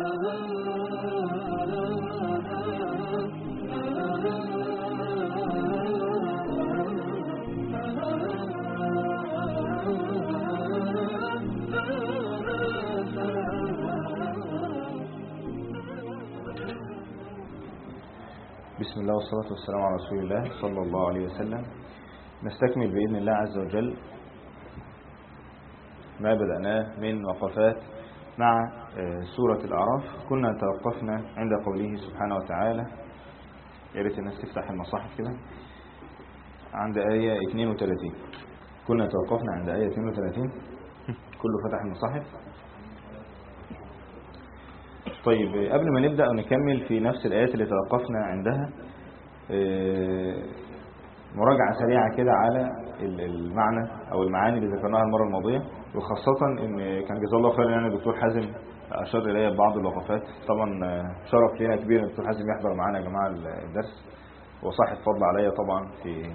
بسم الله والصلاة والسلام على رسول الله صلى الله عليه وسلم. نستكمل بإذن الله عز وجل ما بدأناه من وقفات مع سورة الأعراف. كنا توقفنا عند قوله سبحانه وتعالى، يا ريت الناس تفتح المصاحف كده، عند آية 32. كنا توقفنا عند آية 32. كله فتح المصاحف. طيب، قبل ما نبدأ ونكمل في نفس الآيات اللي توقفنا عندها، مراجعة سريعة كده على المعنى أو المعاني اللي ذكرناها المرة الماضية، وخاصة إن كان جزاه الله خير يعني الدكتور حازم أشار إليها ببعض الوقفات. طبعا شرف لنا كبير إن الدكتور حازم يحضر معنا يا جماعة الدرس، وصاحب فضل عليا طبعا في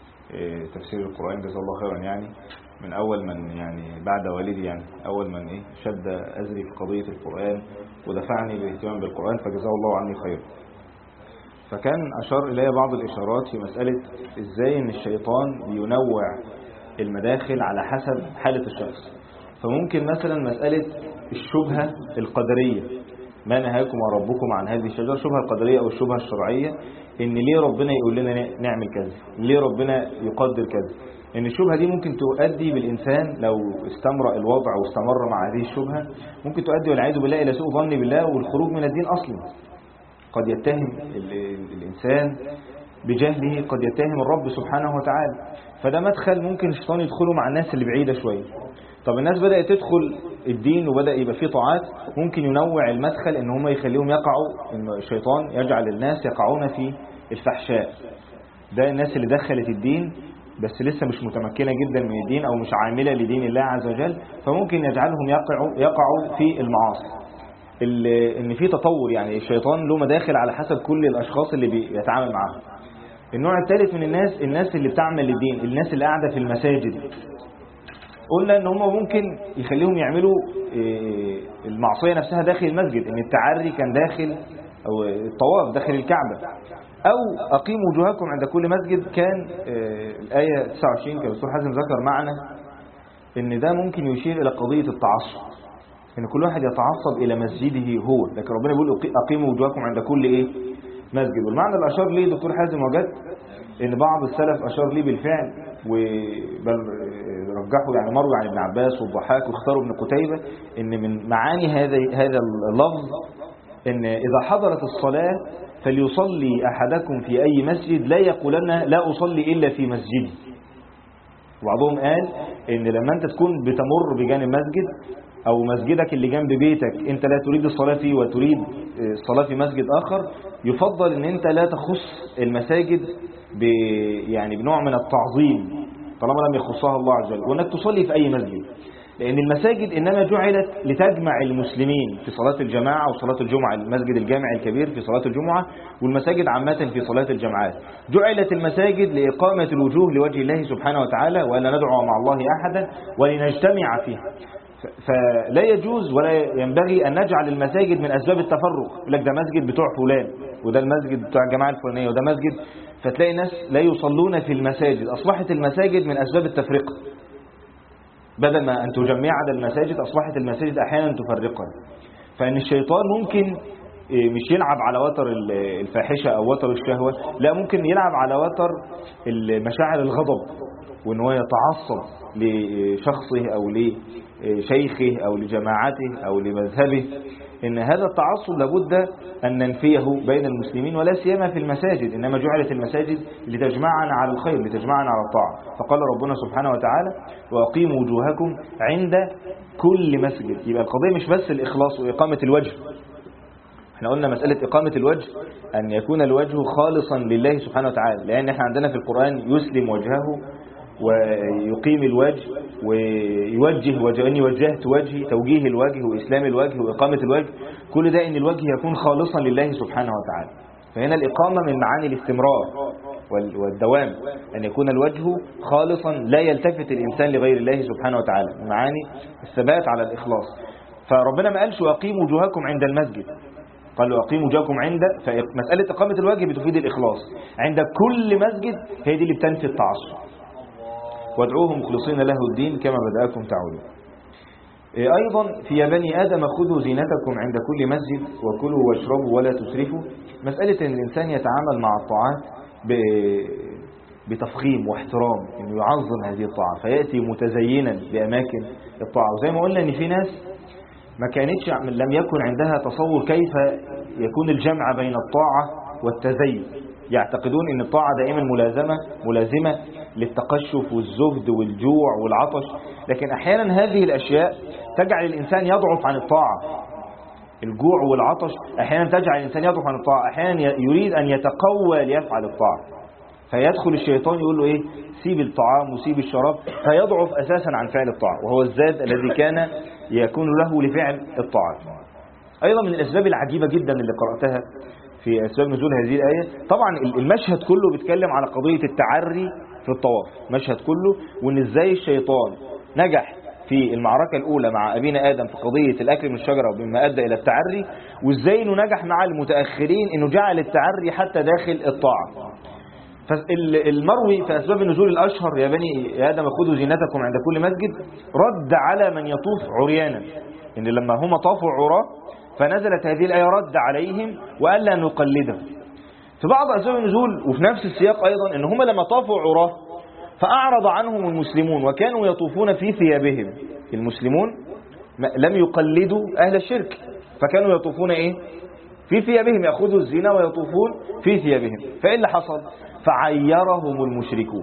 تفسير القرآن، جزاه الله خيرا. يعني من أول من يعني بعد والدي، يعني أول من شد أزري في قضية القرآن ودفعني بالاهتمام بالقرآن، فجزاه الله عني خير. فكان أشار إلي بعض الإشارات في مسألة إزاي إن الشيطان بينوع المداخل على حسب حالة الشخص. فممكن مثلا مسألة الشبهة القدرية، ما نهاكم ربكم عن هذه الشجرة، الشبهة القدرية أو الشبهة الشرعية، إن ليه ربنا يقول لنا نعمل كذا، ليه ربنا يقدر كذا. إن الشبهة دي ممكن تؤدي بالإنسان لو استمر الوضع واستمر مع هذه الشبهة، ممكن تؤدي والعياذ بالله إلى سوء ظن بالله والخروج من الدين أصلا. قد يتهم الإنسان بجهله، قد يتهم الرب سبحانه وتعالى. فده مدخل ممكن الشيطان يدخله مع الناس اللي بعيدة شوية. طب الناس بدأت تدخل الدين وبدأ يبقى فيه طاعات، ممكن ينوع المدخل إن هم يخليهم يقعوا، إن الشيطان يجعل الناس يقعون في الفحشاء. ده الناس اللي دخلت الدين بس لسه مش متمكنة جدا من الدين أو مش عاملة لدين الله عز وجل، فممكن يجعلهم يقعوا في المعاصي. ان في تطور، يعني الشيطان له مداخل على حسب كل الاشخاص اللي بيتعامل معاهم. النوع الثالث من الناس اللي بتعمل للدين، الناس اللي قاعده في المساجد. قلنا ان هم ممكن يخليهم يعملوا المعصيه نفسها داخل المسجد، ان التعري كان داخل، او الطواف داخل الكعبه، او اقيموا وجوهكم عند كل مسجد. كان الايه 29 كان الدكتور حازم ذكر معنا ان ده ممكن يشير الى قضيه التعصب، ان كل واحد يتعصب الى مسجده هو، لكن ربنا بيقول اقيموا وجوهكم عند كل مسجد. والمعنى اللي اشار ليه دكتور حازم وجدت ان بعض السلف اشار ليه بالفعل، وبل رجحوا يعني مروي عن ابن عباس والضحاك واختاروا ابن قتيبة، ان من معاني هذا اللفظ ان اذا حضرت الصلاة فليصلي احدكم في اي مسجد لا يقولن لا اصلي الا في مسجدي. وبعضهم قال ان لما انت تكون بتمر بجانب مسجد او مسجدك اللي جنب بيتك انت لا تريد الصلاة فيه وتريد الصلاة في مسجد اخر، يفضل ان انت لا تخص المساجد يعني بنوع من التعظيم طالما لم يخصها الله عز وجل، وانك تصلي في اي مسجد. لان المساجد انما جعلت لتجمع المسلمين في صلاة الجماعة وصلاة الجمعة، المسجد الجامع الكبير في صلاة الجمعة، والمساجد عامة في صلاة الجماعات. جعلت المساجد لإقامة الوجوه لوجه الله سبحانه وتعالى، ولا ندعو مع الله أحدا، ولنجتمع فيها. فلا يجوز ولا ينبغي أن نجعل المساجد من أسباب التفرق. لك ده مسجد بتوع فلان، وده المسجد بتوع الجماعة الفلانية، وده مسجد، فتلاقي ناس لا يصلون في المساجد. أصبحت المساجد من أسباب التفرقة، بدل ما أن تجمع عدد المساجد أصبحت المساجد أحيانا تفرقها. فإن الشيطان ممكن مش يلعب على وتر الفاحشة أو وتر الشهوة، لا، ممكن يلعب على وتر مشاعر الغضب، وأنه يتعصب لشخصه أو لشيخه أو لجماعته أو لمذهبه. إن هذا التعصب لابد أن ننفيه بين المسلمين، ولا سيما في المساجد، إنما جعلت المساجد لتجمعنا على الخير، لتجمعنا على الطاعة. فقال ربنا سبحانه وتعالى وأقيموا وجوهكم عند كل مسجد. يبقى القضية مش بس الإخلاص وإقامة الوجه. احنا قلنا مسألة إقامة الوجه أن يكون الوجه خالصا لله سبحانه وتعالى، لأن احنا عندنا في القرآن يسلم وجهه ويقيم الوجه ويوجه وجهه، أني وجهت وجهي، توجيه الوجه وإسلام الوجه وإقامة الوجه، كل ده أن الوجه يكون خالصا لله سبحانه وتعالى. فهنا الإقامة من معاني الاستمرار والدوام، أن يكون الوجه خالصا لا يلتفت الإنسان لغير الله سبحانه وتعالى، من معاني الثبات على الإخلاص. فربنا ما قالش وأقيموا وجوهكم عند المسجد، قال وأقيموا وجوهكم عند، فمسألة إقامة الوجه بتفيد الإخلاص عند كل مسجد، هي دي اللي بتنفي التعصب. وادعوه مخلصين له الدين كما بدأكم تعودون. أيضا في يا بني آدم خذوا زينتكم عند كل مسجد وكلوا واشربوا ولا تسرفوا. مسألة أن الإنسان يتعامل مع الطاعات بتفخيم واحترام، أنه يعظم هذه الطاعة فيأتي متزينا بأماكن الطاعة. وزي ما قلنا أن في ناس ما كانتش لم يكن عندها تصور كيف يكون الجمع بين الطاعة والتزين، يعتقدون أن الطاعة دائما ملازمة للتقشف والزهد والجوع والعطش، لكن أحيانا هذه الأشياء تجعل الإنسان يضعف عن الطاعة. الجوع والعطش أحيانا تجعل الإنسان يضعف عن الطاعة، أحيانا يريد أن يتقوى ليفعل الطاعة، فيدخل الشيطان يقول له إيه؟ سيب الطعام وسيب الشراب، فيضعف أساسا عن فعل الطاعة، وهو الزاد الذي كان يكون له لفعل الطاعة. أيضا من الأسباب العجيبة جدا اللي قرأتها في أسباب نزول هذه الآية، طبعا المشهد كله بيتكلم على قضية التعري في الطواف، مشهد كله، وإن إزاي الشيطان نجح في المعركة الأولى مع أبينا آدم في قضية الأكل من الشجرة وبما أدى إلى التعري، وإزاي إنه نجح مع المتأخرين إنه جعل التعري حتى داخل الطاعة. فالمروي في أسباب النزول الأشهر يا بني آدم خذوا زينتكم عند كل مسجد رد على من يطوف عريانا، إن لما هم طافوا عراه فنزلت هذه الآية رد عليهم وألا نقلدهم. في بعض أسباب النزول وفي نفس السياق أيضا إن هم لما طافوا عراه فأعرض عنهم المسلمون وكانوا يطوفون في ثيابهم. المسلمون لم يقلدوا أهل الشرك فكانوا يطوفون إيه؟ في ثيابهم، يأخذوا الزينة ويطوفون في ثيابهم. فإيه اللي حصل؟ فعيرهم المشركون.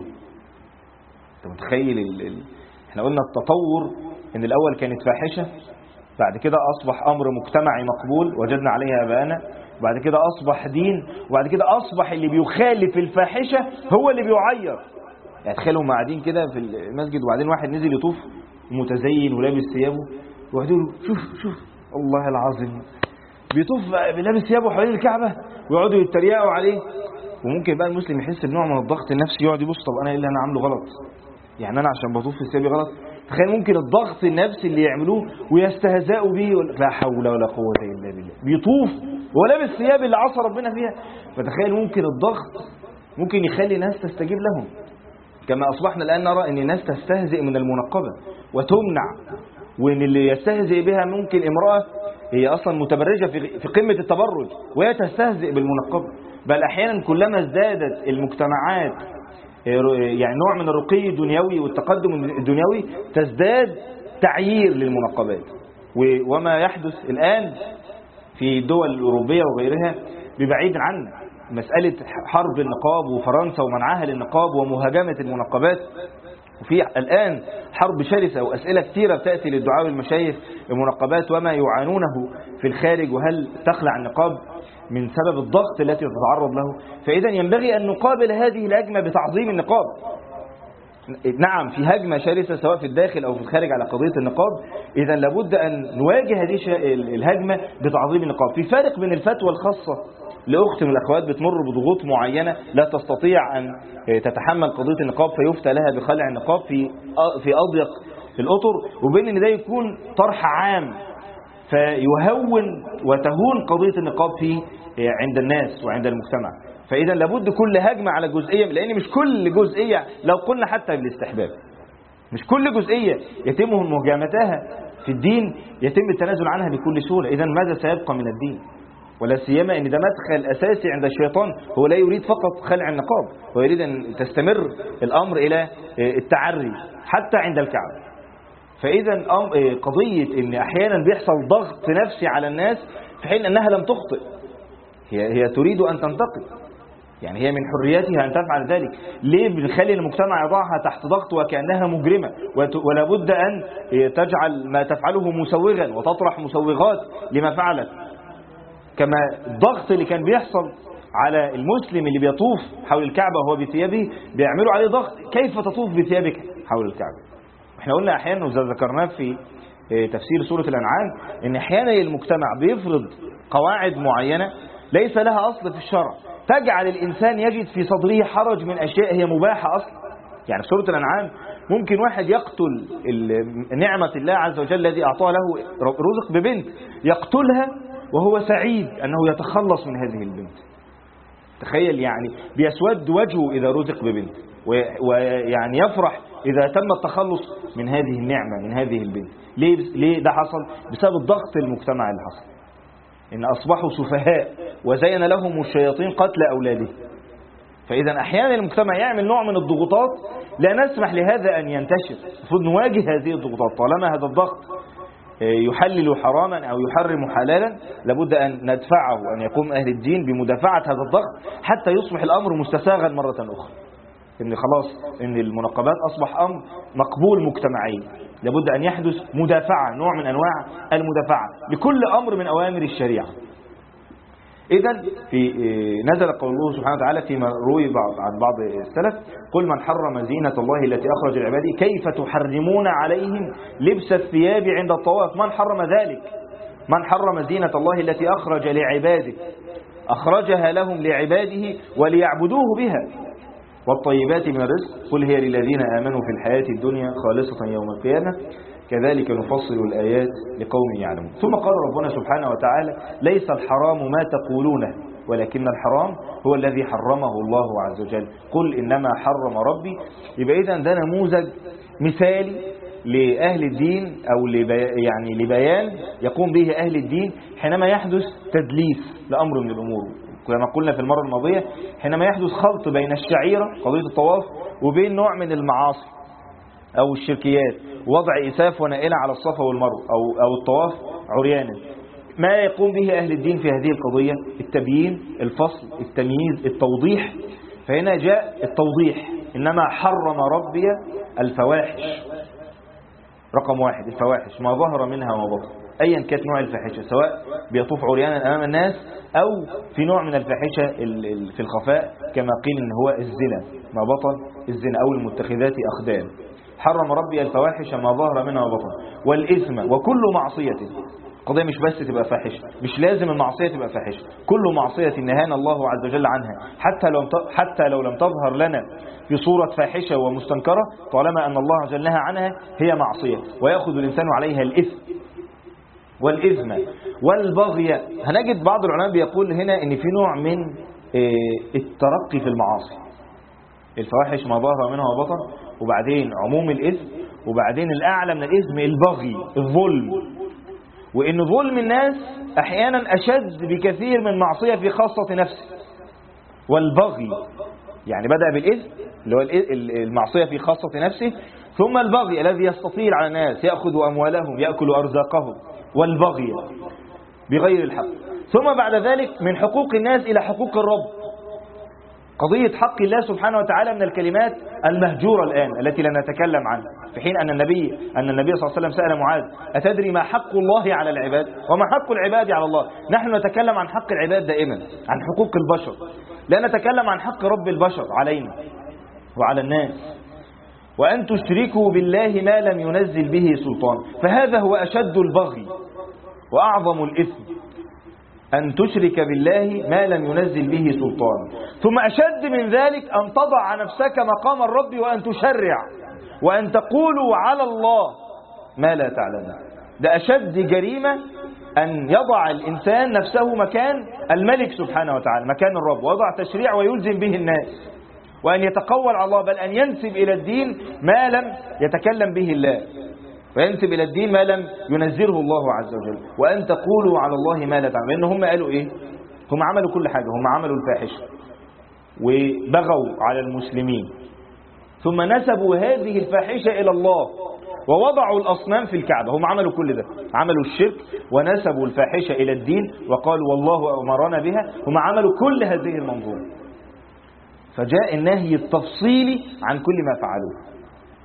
انت متخيل احنا قلنا التطور ان الأول كانت فاحشة، بعد كده أصبح أمر مجتمعي مقبول وجدنا عليها آباءنا، وبعد كده أصبح دين، وبعد كده أصبح اللي بيخالف الفاحشة هو اللي بيعير. يعني تخيلوا هم قاعدين كده في المسجد وبعدين واحد نزل يطوف متزين ولابس ثيابه، وواحد يقول شوف الله العظيم بيطوف لابس ثيابه حوالين الكعبة، ويقعدوا يتريقوا عليه. وممكن بقى المسلم يحس بنوع من الضغط النفسي، يقعد يبص طب انا ايه اللي انا عامله غلط؟ يعني انا عشان بطوف في ثيابي غلط؟ تخيل ممكن الضغط النفسي اللي يعملوه ويستهزئوا به، لا حول ولا قوة الا بالله، بيطوف ولابس ثياب اللي عصى ربنا فيها. فتخيل ممكن الضغط ممكن يخلي الناس تستجيب لهم، كما اصبحنا الان نرى ان الناس تستهزئ من المنقبة وتمنع، وان اللي يستهزئ بها ممكن امرأة هي اصلا متبرجة في قمة التبرج وهي تستهزئ بالمنقبة. بل احيانا كلما ازدادت المجتمعات يعني نوع من الرقي الدنيوي والتقدم الدنيوي تزداد تعيير للمنقبات. وما يحدث الآن في الدول الأوروبية وغيرها ببعيد عن مسألة حرب النقاب وفرنسا ومنعها للنقاب ومهاجمة المنقبات، وفي الآن حرب شرسة وأسئلة كثيرة بتأتي للدعاء والمشايخ المنقبات وما يعانونه في الخارج، وهل تخلع النقاب من سبب الضغط التي تتعرض له. فإذا ينبغي أن نقابل هذه الهجمة بتعظيم النقاب. نعم في هجمة شرسة سواء في الداخل أو في الخارج على قضية النقاب، إذا لابد أن نواجه هذه الهجمة بتعظيم النقاب. في فرق بين الفتوى الخاصة لأخت من الأخوات بتمر بضغوط معينة لا تستطيع أن تتحمل قضية النقاب فيفتى لها بخلع النقاب في أضيق الأطر، وبين أن ده يكون طرح عام فيهون وتهون قضية النقاب عند الناس وعند المجتمع. فإذا لابد كل هجمة على جزئية، لأن مش كل جزئية لو قلنا حتى بالاستحباب، مش كل جزئية يتم مهاجمتها في الدين يتم التنازل عنها بكل سهولة. إذا ماذا سيبقى من الدين؟ ولا سيما ان ده مدخل اساسي عند الشيطان، هو لا يريد فقط خلع النقاب، هو يريد ان تستمر الامر الى التعري حتى عند الكعبة. فاذا قضية ان احيانا بيحصل ضغط نفسي على الناس في حين انها لم تخطئ، هي تريد ان تنتقد، يعني هي من حريتها ان تفعل ذلك. ليه بنخلي المجتمع يضعها تحت ضغط وكأنها مجرمة؟ ولا بد ان تجعل ما تفعله مسوغا وتطرح مسوغات لما فعلت. كما الضغط اللي كان بيحصل على المسلم اللي بيطوف حول الكعبة وهو بثيابه بيعملوا عليه ضغط، كيف تطوف بثيابك حول الكعبة؟ احنا قلنا احيانا وذا ذكرناه في تفسير سورة الأنعام ان احيانا المجتمع بيفرض قواعد معينة ليس لها أصل في الشرع، تجعل الإنسان يجد في صدره حرج من أشياء هي مباحة أصلا. يعني في سورة الأنعام ممكن واحد يقتل نعمة الله عز وجل الذي أعطاه له، رزق ببنت، يقتلها وهو سعيد أنه يتخلص من هذه البنت. تخيل يعني بيسود وجهه إذا رزق ببنت، ويعني يفرح إذا تم التخلص من هذه النعمة، من هذه البنت. ليه ده حصل؟ بسبب الضغط المجتمع اللي حصل، إن أصبحوا سفهاء وزين لهم الشياطين قتل أولاده. فإذا أحيانا المجتمع يعمل نوع من الضغوطات لا نسمح لهذا أن ينتشر، المفروض نواجه هذه الضغوطات. طالما هذا الضغط يحلل حراما أو يحرم حلالا، لابد أن ندفعه، أن يقوم أهل الدين بمدافعة هذا الضغط حتى يصبح الأمر مستساغا مرة أخرى. إن خلاص إن المناقبات أصبح أمر مقبول مجتمعيا، لابد أن يحدث مدافعة، نوع من أنواع المدافعة لكل أمر من أوامر الشريعة. إذن نزل قول الله سبحانه وتعالى فيما روي عن بعض السلف: قل من حرم زينة الله التي أخرج لعباده كيف تحرمون عليهم لبس الثياب عند الطواف. من حرم ذلك؟ من حرم زينة الله التي أخرج لعباده، أخرجها لهم لعباده وليعبدوه بها، والطيبات من الرزق قل هي للذين آمنوا في الحياة الدنيا خالصة يوم القيامة كذلك نفصل الآيات لقوم يعلمون. ثم قال ربنا سبحانه وتعالى: ليس الحرام ما تقولونه ولكن الحرام هو الذي حرمه الله عز وجل، قل إنما حرم ربي. يبقى إذن ده نموذج مثالي لأهل الدين، أو يعني لبيان يقوم به أهل الدين حينما يحدث تدليس لأمر من الأمور. كما قلنا في المرة الماضية، حينما يحدث خلط بين الشعيرة قضية الطواف وبين نوع من المعاصي أو الشركيات، وضع إساف ونائلة على الصفا والمروة أو الطواف عريانا، ما يقوم به أهل الدين في هذه القضية: التبيين، الفصل، التمييز، التوضيح. فهنا جاء التوضيح: إنما حرم ربي الفواحش. رقم 1 الفواحش، ما ظهر منها وما بطن، أيا كانت نوع الفاحشة، سواء بيطوف عريانا أمام الناس أو في نوع من الفاحشة في الخفاء، كما قيل إن هو الزنا، ما بطن الزنا أو المتخذات أخدان. حرم ربي الفواحش ما ظهر منها وبطن والإثم وكل معصية. قضية مش بس تبقى فاحشة، مش لازم المعصية تبقى فاحشة، كل معصية نهانا الله عز وجل عنها، حتى لو لم تظهر لنا في صورة فاحشة ومستنكرة، طالما أن الله عز وجل نهى عنها هي معصية، ويأخذ الإنسان عليها الإثم والإثم والبغي. هنجد بعض العلماء بيقول هنا إن في نوع من الترقي في المعاصي. الفواحش ما ظهر منها وبطن، وبعدين عموم الإثم، وبعدين الأعلى من الإثم البغي، الظلم. وإن ظلم الناس أحيانا أشد بكثير من معصية في خاصة نفسه. والبغي يعني بدأ بالإثم اللي هو المعصية في خاصة نفسه، ثم البغي الذي يستطيل على الناس، يأخذ أموالهم، يأكل أرزاقهم، والبغي بغير الحق. ثم بعد ذلك من حقوق الناس إلى حقوق الرب، قضية حق الله سبحانه وتعالى من الكلمات المهجورة الآن التي لا نتكلم عنها، في حين أن النبي صلى الله عليه وسلم سأل معاذ: أتدري ما حق الله على العباد وما حق العباد على الله؟ نحن نتكلم عن حق العباد دائما، عن حقوق البشر، لا نتكلم عن حق رب البشر علينا وعلى الناس. وأن تشركوا بالله ما لم ينزل به سلطان، فهذا هو أشد البغي وأعظم الإثم، أن تشرك بالله ما لم ينزل به سلطان. ثم أشد من ذلك أن تضع نفسك مقام الرب وأن تشرع وأن تقولوا على الله ما لا تعلمون. ده أشد جريمة، أن يضع الإنسان نفسه مكان الملك سبحانه وتعالى، مكان الرب، ويضع تشريع ويلزم به الناس، وأن يتقول على الله، بل أن ينسب إلى الدين ما لم يتكلم به الله، وينسب إلى الدين ما لم ينزله الله عز وجل، وأن تقولوا على الله ما لا تعلمون. لأن هم قالوا إيه؟ هم عملوا كل حاجة، هم عملوا الفاحشة وبغوا على المسلمين، ثم نسبوا هذه الفاحشة إلى الله ووضعوا الأصنام في الكعبة. هم عملوا كل ده، عملوا الشرك ونسبوا الفاحشة إلى الدين وقالوا والله أمرنا بها. هم عملوا كل هذه المنظومة، فجاء النهي التفصيلي عن كل ما فعلوه: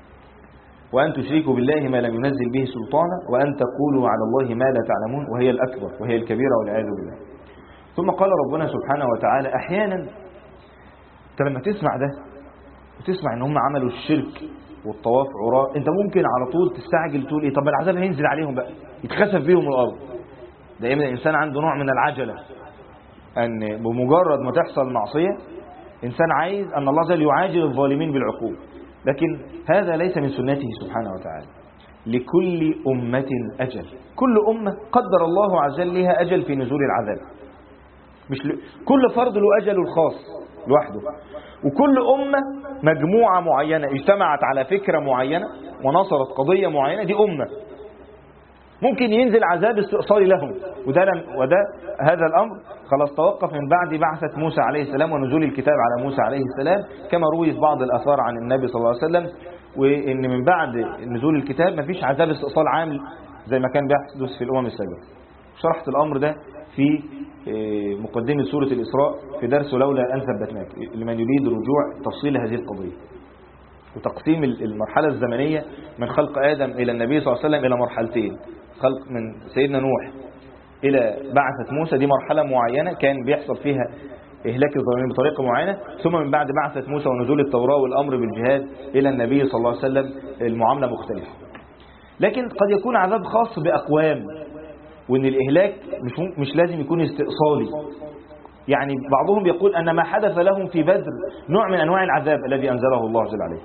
وأن تشركوا بالله ما لم ينزل به سلطانا وأن تقولوا على الله ما لا تعلمون، وهي الأكبر وهي الكبيرة والعياذ بالله. ثم قال ربنا سبحانه وتعالى: أحيانا أنت لما تسمع ده وتسمع إن هم عملوا الشرك والطواف عراء، أنت ممكن على طول تستعجل تقول إيه؟ طب العذاب هينزل عليهم بقى، يتخسف بيهم الأرض. دائما الإنسان عنده نوع من العجلة، أن بمجرد ما تحصل معصية إنسان عايز أن الله عز وجل يعاجل الظالمين بالعقوبة، لكن هذا ليس من سنته سبحانه وتعالى. لكل أمة أجل، كل أمة قدر الله عز وجل لها أجل في نزول العذاب، مش كل فرد له أجل الخاص لوحده، وكل أمة مجموعة معينة اجتمعت على فكرة معينة ونصرت قضية معينة، دي أمة ممكن ينزل عذاب استئصالي لهم، وده هذا الأمر خلاص توقف من بعد بعثة موسى عليه السلام ونزول الكتاب على موسى عليه السلام، كما روي في بعض الآثار عن النبي صلى الله عليه وسلم، وإن من بعد نزول الكتاب مفيش عذاب استئصال عام زي ما كان بيحدث في الأمم السابقة. شرحت الأمر ده في مقدمة سورة الإسراء في درس لولا أن ثبتناك لمن يريد رجوع تفصيل هذه القضية، وتقسيم المرحلة الزمنية من خلق آدم إلى النبي صلى الله عليه وسلم إلى مرحلتين، خلق من سيدنا نوح إلى بعثة موسى، دي مرحلة معينة كان بيحصل فيها إهلاك الظالمين بطريقة معينة، ثم من بعد بعثة موسى ونزول التوراة والأمر بالجهاد إلى النبي صلى الله عليه وسلم المعاملة مختلفة. لكن قد يكون عذاب خاص بأقوام، وإن الإهلاك مش لازم يكون استئصالي. يعني بعضهم يقول أن ما حدث لهم في بدر نوع من أنواع العذاب الذي أنزله الله جل عليه،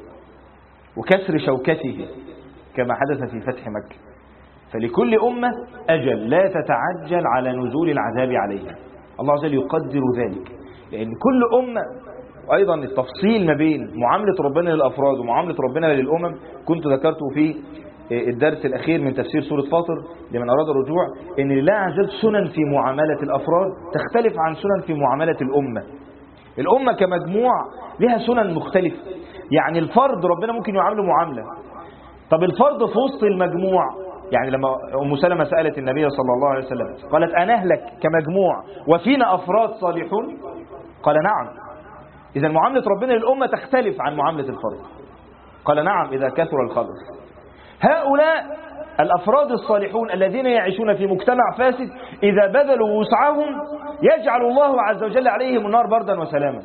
وكسر شوكته كما حدث في فتح مكة. فلكل أمة أجل لا تتعجل على نزول العذاب عليها، الله عز وجل يقدر ذلك، لأن كل أمة. وأيضا التفصيل ما بين معاملة ربنا للأفراد ومعاملة ربنا للأمم كنت ذكرته في الدرس الأخير من تفسير سورة فاطر لمن أراد الرجوع، إن لله عز وجل سنن في معاملة الأفراد تختلف عن سنن في معاملة الأمة. الأمة كمجموع لها سنن مختلفة، يعني الفرد ربنا ممكن يعامله معاملة، طب الفرد في وسط المجموع، يعني لما أم سلمة سألت النبي صلى الله عليه وسلم قالت أنهلك كمجموع وفينا أفراد صالحون؟ قال نعم. إذا معاملة ربنا للأمة تختلف عن معاملة الفرد. قال نعم إذا كثر الخبث. هؤلاء الأفراد الصالحون الذين يعيشون في مجتمع فاسد إذا بذلوا وسعهم يجعل الله عز وجل عليهم النار بردا وسلاما،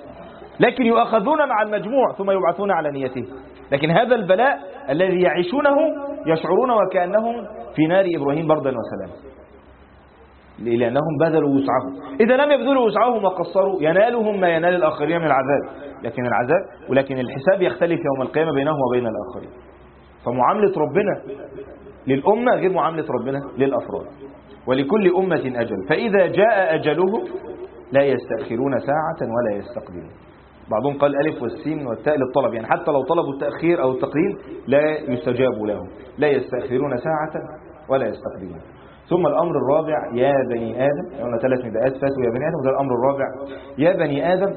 لكن يؤخذون مع المجموع ثم يبعثون على نيته. لكن هذا البلاء الذي يعيشونه يشعرون وكأنهم في نار إبراهيم بردا وسلاما، لأنهم بذلوا وسعهم. إذا لم يبذلوا وسعهم وقصروا ينالهم ما ينال الآخرين من العذاب، ولكن الحساب يختلف يوم القيامة بينهم وبين الآخرين. فمعاملة ربنا للأمة غير معاملة ربنا للأفراد. ولكل أمة أجل فإذا جاء أجله لا يستأخرون ساعة ولا يستقدمون. بعضهم قال الألف والسين والتاء للطلب، يعني حتى لو طلبوا التأخير أو التقديم لا يستجاب لهم، لا يستأخرون ساعة ولا يستقدمون. ثم الأمر الرابع يا بني آدم، قلنا 3 نداءات فاتوا يا بني آدم، وده الأمر الرابع يا بني آدم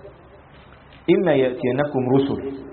إما يأتينكم رسل.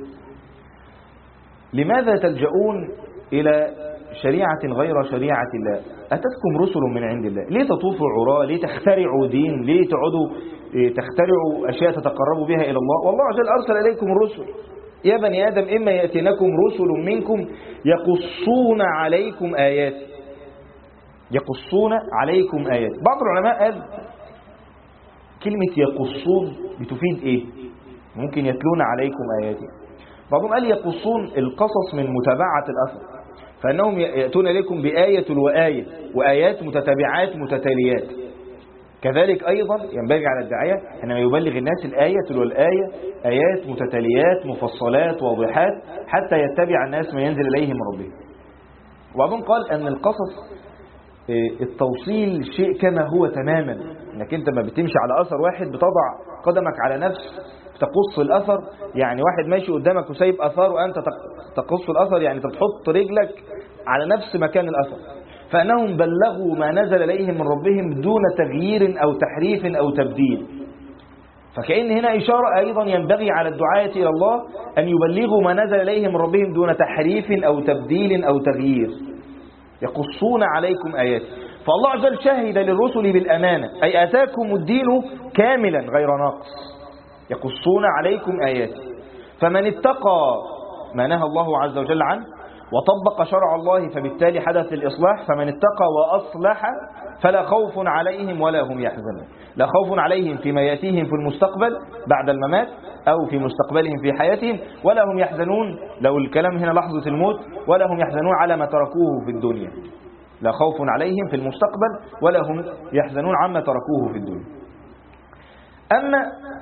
لماذا تلجؤون إلى شريعة غير شريعة الله؟ أتتكم رسل من عند الله، ليه تطوفوا عراة؟ ليه تخترعوا دين؟ ليه تقعدوا تخترعوا أشياء تتقربوا بها إلى الله؟ والله عز وجل أرسل إليكم الرسل. يا بني آدم إما يأتينكم رسل منكم يقصون عليكم آياتي، يقصون عليكم آياتي. بعض العلماء قال كلمة يقصون بتفيد إيه؟ ممكن يتلون عليكم آياتي. بعضهم قال يقصون القصص من متابعة الأثر، فأنهم يأتون إليكم بآية وآية وآيات متتابعات متتاليات. كذلك أيضا ينبغي على الداعية أنه يبلغ الناس الآية والآية آيات متتاليات مفصلات واضحات حتى يتبع الناس ما ينزل إليهم من ربهم. وبعضهم قال أن القصص التوصيل شيء كما هو تماما، أنك أنت ما بتمشي على أثر واحد بتضع قدمك على نفس تقص الأثر، يعني واحد ماشي قدامك وسايب أثار وأنت تقص الأثر، يعني تحط رجلك على نفس مكان الأثر. فأنهم بلغوا ما نزل إليهم من ربهم دون تغيير أو تحريف أو تبديل. فكأن هنا إشارة أيضا ينبغي على الدعاة إلى الله أن يبلغوا ما نزل إليهم من ربهم دون تحريف أو تبديل أو تغيير. يقصون عليكم آيات. فالله عز وجل شهد للرسل بالأمانة، أي أتاكم الدين كاملا غير ناقص. يقصون عليكم آياتي، فمن اتقى ما نهى الله عز وجل عنه وطبق شرع الله فبالتالي حدث الإصلاح، فمن اتقى وأصلح فلا خوف عليهم ولا هم يحزنون. لا خوف عليهم فيما يأتيهم في المستقبل بعد الممات أو في مستقبلهم في حياتهم، ولا هم يحزنون، لو الكلام هنا لحظة الموت، ولا هم يحزنون على ما تركوه في الدنيا. لا خوف عليهم في المستقبل ولا هم يحزنون عما تركوه في الدنيا. أما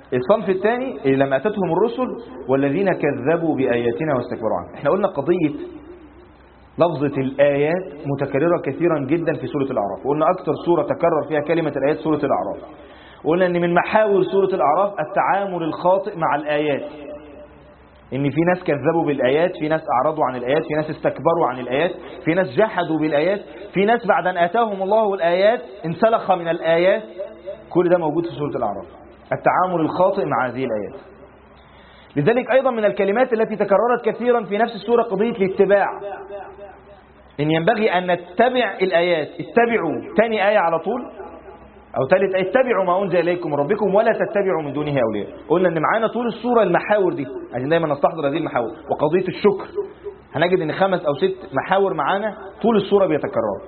الصنف الثاني لما أتتهم الرسل والذين كذبوا بآياتنا واستكبروا عنها. احنا قلنا قضية لفظة الآيات متكررة كثيرا جدا في سورة الأعراف، وقلنا أكثر سورة تكرر فيها كلمة الآيات سورة الأعراف. وقلنا أن من محاور سورة الأعراف التعامل الخاطئ مع الآيات، إن في ناس كذبوا بالآيات، في ناس أعرضوا عن الآيات، في ناس استكبروا عن الآيات، في ناس جحدوا بالآيات، في ناس بعد أن آتاهم الله الآيات انسلخ من الآيات. كل ده موجود في سورة الأعراف، التعامل الخاطئ مع هذه الآيات. لذلك أيضا من الكلمات التي تكررت كثيرا في نفس السورة قضية الاتباع، إن ينبغي أن نتبع الآيات. اتبعوا ثاني آية على طول، أو ثالث آية اتبعوا ما أنزل إليكم من ربكم ولا تتبعوا من دونه أولياء. قلنا أن معانا طول السورة المحاور دي، عايزين دايما نستحضر هذه المحاور. وقضية الشكر هنجد أن 5 أو 6 محاور معانا طول السورة بيتكرروا.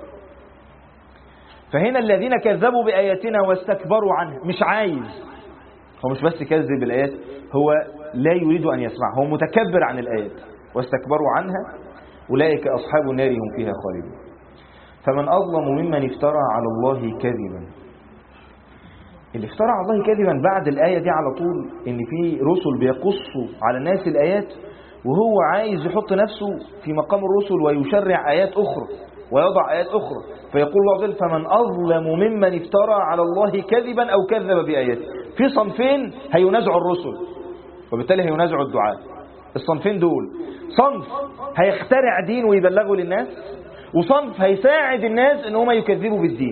فهنا الذين كذبوا بآياتنا واستكبروا عنها، مش عايز، هو مش بس كذب بالآيات، هو لا يريد أن يسمع، هو متكبر عن الآيات. واستكبروا عنها أولئك أصحاب النار هم فيها خالدون. فمن أظلم ممن افترى على الله كذبا. اللي افترى على الله كذبا بعد الآية دي على طول إن في رسل بيقصوا على الناس الآيات، وهو عايز يحط نفسه في مقام الرسل ويشرع آيات أخرى ويضع آيات أخرى. فيقول الله عز وجل فمن أظلم ممن افترى على الله كذبا أو كذب بآياته. في صنفين هينازعوا الرسل وبالتالي هينازعوا الدعاء. الصنفين دول صنف هيخترع دين ويبلغه للناس، وصنف هيساعد الناس ان هم يكذبوا بالدين.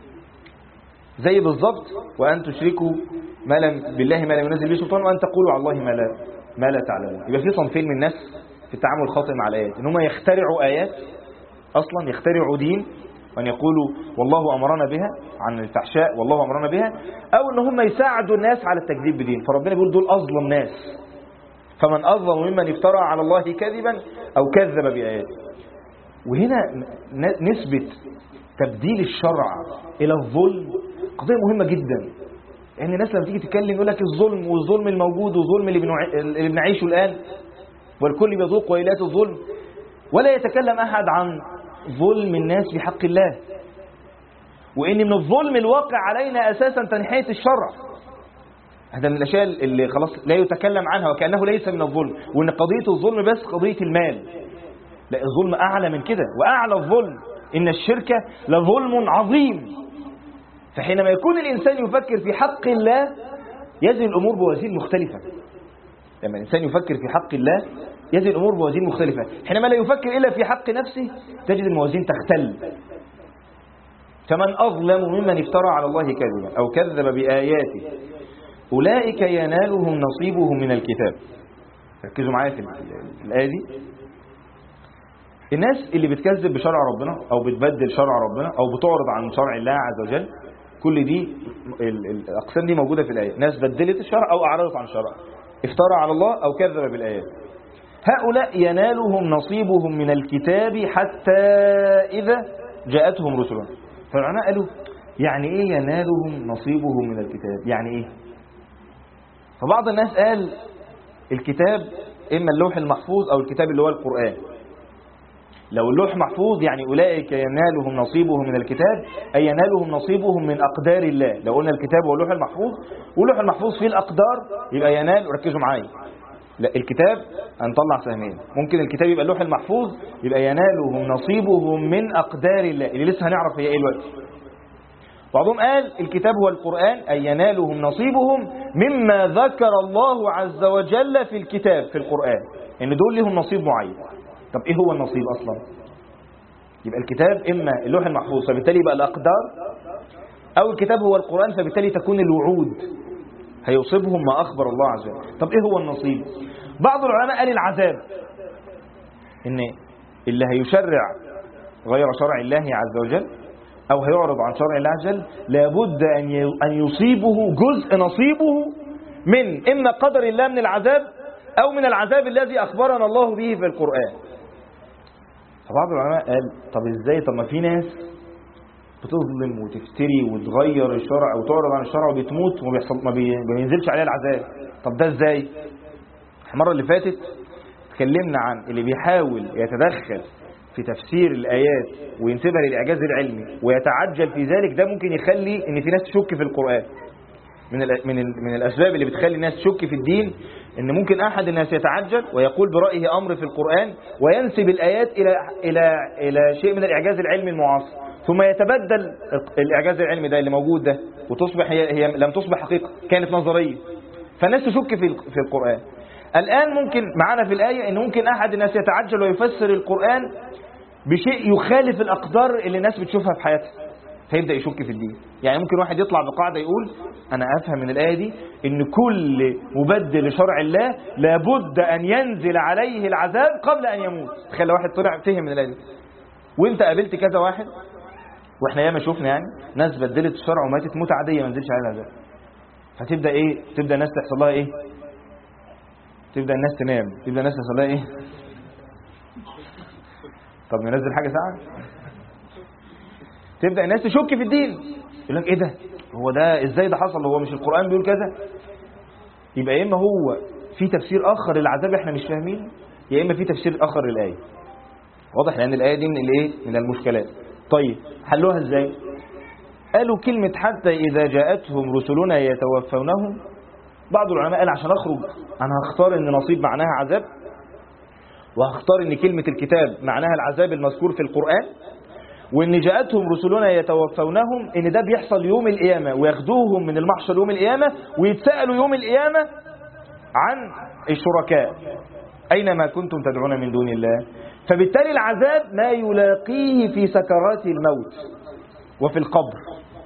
زي بالضبط وأن تشركوا بالله ما لم ينزل به سلطان وأن تقولوا على الله ما لا تعلمون. يبقى في صنفين من الناس في التعامل الخاطئ مع الآيات، ان هم يخترعوا آيات أصلا، يخترعوا دين وأن يقولوا والله أمرنا بها عن الفحشاء والله أمرنا بها، أو ان هم يساعدوا الناس على التكذيب بدين. فربنا بيقول دول أظلم ناس. فمن أظلم ممن افترى على الله كذبا أو كذب بآياته. وهنا نسبة تبديل الشرع إلى الظلم قضية مهمة جدا. يعني الناس لما تيجي تتكلم يقول لك الظلم والظلم الموجود والظلم اللي بنعيشه الآن والكل بيذوق ويلات الظلم، ولا يتكلم أحد عن ظلم الناس بحق الله، وإن من الظلم الواقع علينا أساسا تنحية الشرع. هذا من الأشياء اللي خلاص لا يتكلم عنها وكأنه ليس من الظلم، وإن قضية الظلم بس قضية المال. لا، الظلم أعلى من كده، وأعلى الظلم إن الشرك لظلم عظيم. فحينما يكون الإنسان يفكر في حق الله يزن الأمور بوازين مختلفة. لما الإنسان يفكر في حق الله يزن الأمور بوازين مختلفة. حينما لا يفكر إلا في حق نفسه تجد الموازين تختل. فمن أظلم ممن افترى على الله كذبا أو كذب بآياته أولئك ينالهم نصيبهم من الكتاب. ركزوا معايا في الآية دي. الناس اللي بتكذب بشرع ربنا أو بتبدل شرع ربنا أو بتعرض عن شرع الله عز وجل، كل دي الأقسام دي موجودة في الآية. ناس بدلت الشرع أو أعرضت عن شرع، افترى على الله أو كذب بالآيات. هؤلاء ينالهم نصيبهم من الكتاب حتى إذا جاءتهم رسلنا. فالعلماء قالوا يعني إيه ينالهم نصيبهم من الكتاب؟ يعني إيه؟ فبعض الناس قال الكتاب إما اللوح المحفوظ أو الكتاب اللي هو القرآن. لو اللوح محفوظ يعني أولئك ينالهم نصيبهم من الكتاب، أي ينالهم نصيبهم من أقدار الله. لو قلنا الكتاب هو اللوح المحفوظ واللوح المحفوظ فيه الأقدار يبقى ينال. ركزوا معايا، لا الكتاب هنطلع سهمين. ممكن الكتاب يبقى اللوح المحفوظ يبقى ينالهم نصيبهم من أقدار الله اللي لسه هنعرف هي إيه الوقت. بعضهم قال الكتاب هو القرآن أي ينالهم نصيبهم مما ذكر الله عز وجل في الكتاب في القرآن، إن دول لهم نصيب معين. طب إيه هو النصيب أصلا؟ يبقى الكتاب إما اللوح المحفوظ فبالتالي يبقى الأقدار، أو الكتاب هو القرآن فبالتالي تكون الوعود هيصيبهم ما أخبر الله عز وجل. طب إيه هو النصيب؟ بعض العلماء قال العذاب، إن اللي هيشرع غير شرع الله عز وجل أو هيعرض عن شرع الله عز وجل لابد أن يصيبه جزء نصيبه من إما قدر الله من العذاب أو من العذاب الذي أخبرنا الله به في القرآن. فبعض العلماء قال طب إزاي؟ طب ما في ناس بتظلم وتفتري وتغير الشرع أو تعرض عن الشرع وبتموت وما بينزلش عليها العذاب. طب ده إزاي؟ المرة اللي فاتت تكلمنا عن اللي بيحاول يتدخل في تفسير الآيات وينسبها للإعجاز العلمي ويتعجل في ذلك، ده ممكن يخلي إن في ناس تشك في القرآن. من الأسباب اللي بتخلي الناس تشك في الدين إن ممكن أحد الناس يتعجل ويقول برأيه أمر في القرآن وينسب الآيات إلى شيء من الإعجاز العلمي المعاصر، ثم يتبدل الإعجاز العلمي ده اللي موجود ده وتصبح هي لم تصبح حقيقة، كانت نظرية، فالناس تشك في القرآن. الآن ممكن معنا في الآية إن ممكن أحد الناس يتعجل ويفسر القرآن بشيء يخالف الأقدار اللي الناس بتشوفها في حياتها، فيبدأ يشك في الدين. يعني ممكن واحد يطلع بقاعدة يقول أنا أفهم من الآية دي إن كل مبدل لشرع الله لابد أن ينزل عليه العذاب قبل أن يموت. تخيل واحد طلع فهم من الآية دي. وانت قابلت كذا واحد، واحنا ياما شفنا يعني ناس بدلت الشرع وماتت موت عادية ما نزلش عليها العذاب. فتبدأ ايه؟ تبدأ الناس تحصل لها ايه؟ تبدأ الناس تنام، تبدأ الناس تحصل لها ايه؟ طب ننزل حاجة ساعة؟ تبدأ الناس تشك في الدين، يقول لك ايه ده؟ هو ده ازاي ده حصل؟ هو مش القرآن بيقول كذا؟ يبقى يا اما هو في تفسير اخر للعذاب احنا مش فاهمين، يا اما في تفسير اخر للآية. واضح؟ لان الآية دي من الايه؟ من المشكلات. طيب حلوها ازاي؟ قالوا كلمة حتى إذا جاءتهم رسلنا يتوفونهم. بعض العلماء قال عشان أخرج أنا هختار إن نصيب معناها عذاب، وهختار إن كلمة الكتاب معناها العذاب المذكور في القرآن، وإن جاءتهم رسلنا يتوفونهم إن ده بيحصل يوم القيامة وياخدوهم من المحشر يوم القيامة ويتسألوا يوم القيامة عن الشركاء أينما كنتم تدعون من دون الله. فبالتالي العذاب ما يلاقيه في سكرات الموت وفي القبر،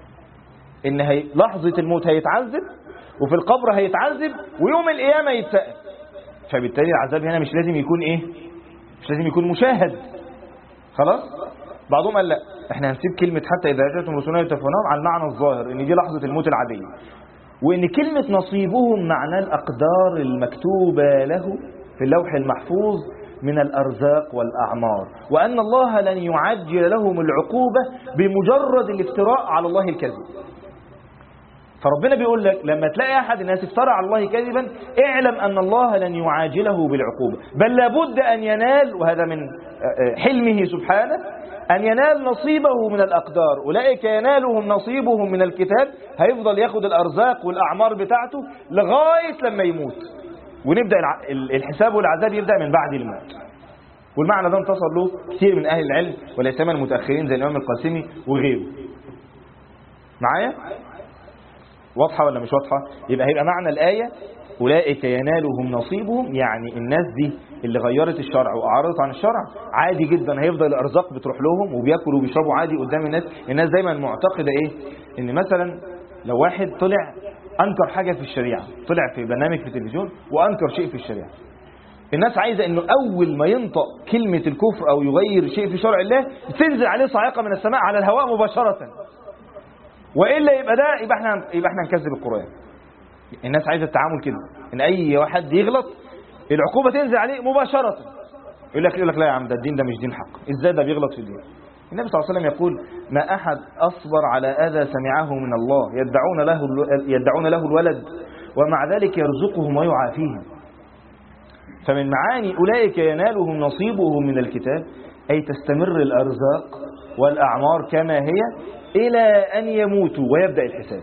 إن لحظة الموت هيتعذب وفي القبر هيتعذب ويوم القيامة يتسأل. فبالتالي العذاب هنا مش لازم يكون إيه؟ مش لازم يكون مشاهد. خلاص؟ بعضهم قال لا احنا هنسيب كلمة حتى إذا جاءتهم رسلنا يتوفونهم على المعنى الظاهر إن دي لحظة الموت العادية، وإن كلمة نصيبهم معناه الأقدار المكتوبة له في اللوح المحفوظ من الأرزاق والأعمار، وأن الله لن يعجل لهم العقوبة بمجرد الافتراء على الله الكذب. فربنا بيقول لك لما تلاقي أحد الناس افترى على الله كذبا اعلم أن الله لن يعاجله بالعقوبة، بل لابد أن ينال، وهذا من حلمه سبحانه، أن ينال نصيبه من الأقدار. أولئك ينالهم نصيبهم من الكتاب، هيفضل ياخد الأرزاق والأعمار بتاعته لغاية لما يموت، ونبدأ الحساب والعذاب يبدأ من بعد الموت. والمعنى ده انتصر له كثير من أهل العلم ولا سيما المتأخرين زي الإمام القاسمي وغيره. معايا؟ واضحة ولا مش واضحة؟ يبقى معنى الآية أولئك ينالهم نصيبهم، يعني الناس دي اللي غيرت الشرع وأعرضت عن الشرع عادي جدا هيفضل الأرزاق بتروح لهم وبياكلوا وبيشربوا عادي قدام الناس. الناس دايما معتقدة إيه؟ إن مثلا لو واحد طلع أنكر حاجة في الشريعة، طلع في برنامج في التلفزيون وأنكر شيء في الشريعة، الناس عايزة إنه أول ما ينطق كلمة الكفر أو يغير شيء في شرع الله تنزل عليه صاعقة من السماء على الهواء مباشرة، وإلا يبقى احنا نكذب القرآن. الناس عايزة التعامل كده، إن أي واحد يغلط العقوبة تنزل عليه مباشرة. يقول لك لا يا عم ده الدين ده مش دين حق، إزاي ده بيغلط في الدين؟ النبي صلى الله عليه وسلم يقول ما أحد أصبر على أذى سمعه من الله يدعون له الولد ومع ذلك يرزقهم ويعافيهم. فمن معاني أولئك ينالهم نصيبهم من الكتاب أي تستمر الأرزاق والأعمار كما هي إلى أن يموتوا ويبدأ الحساب.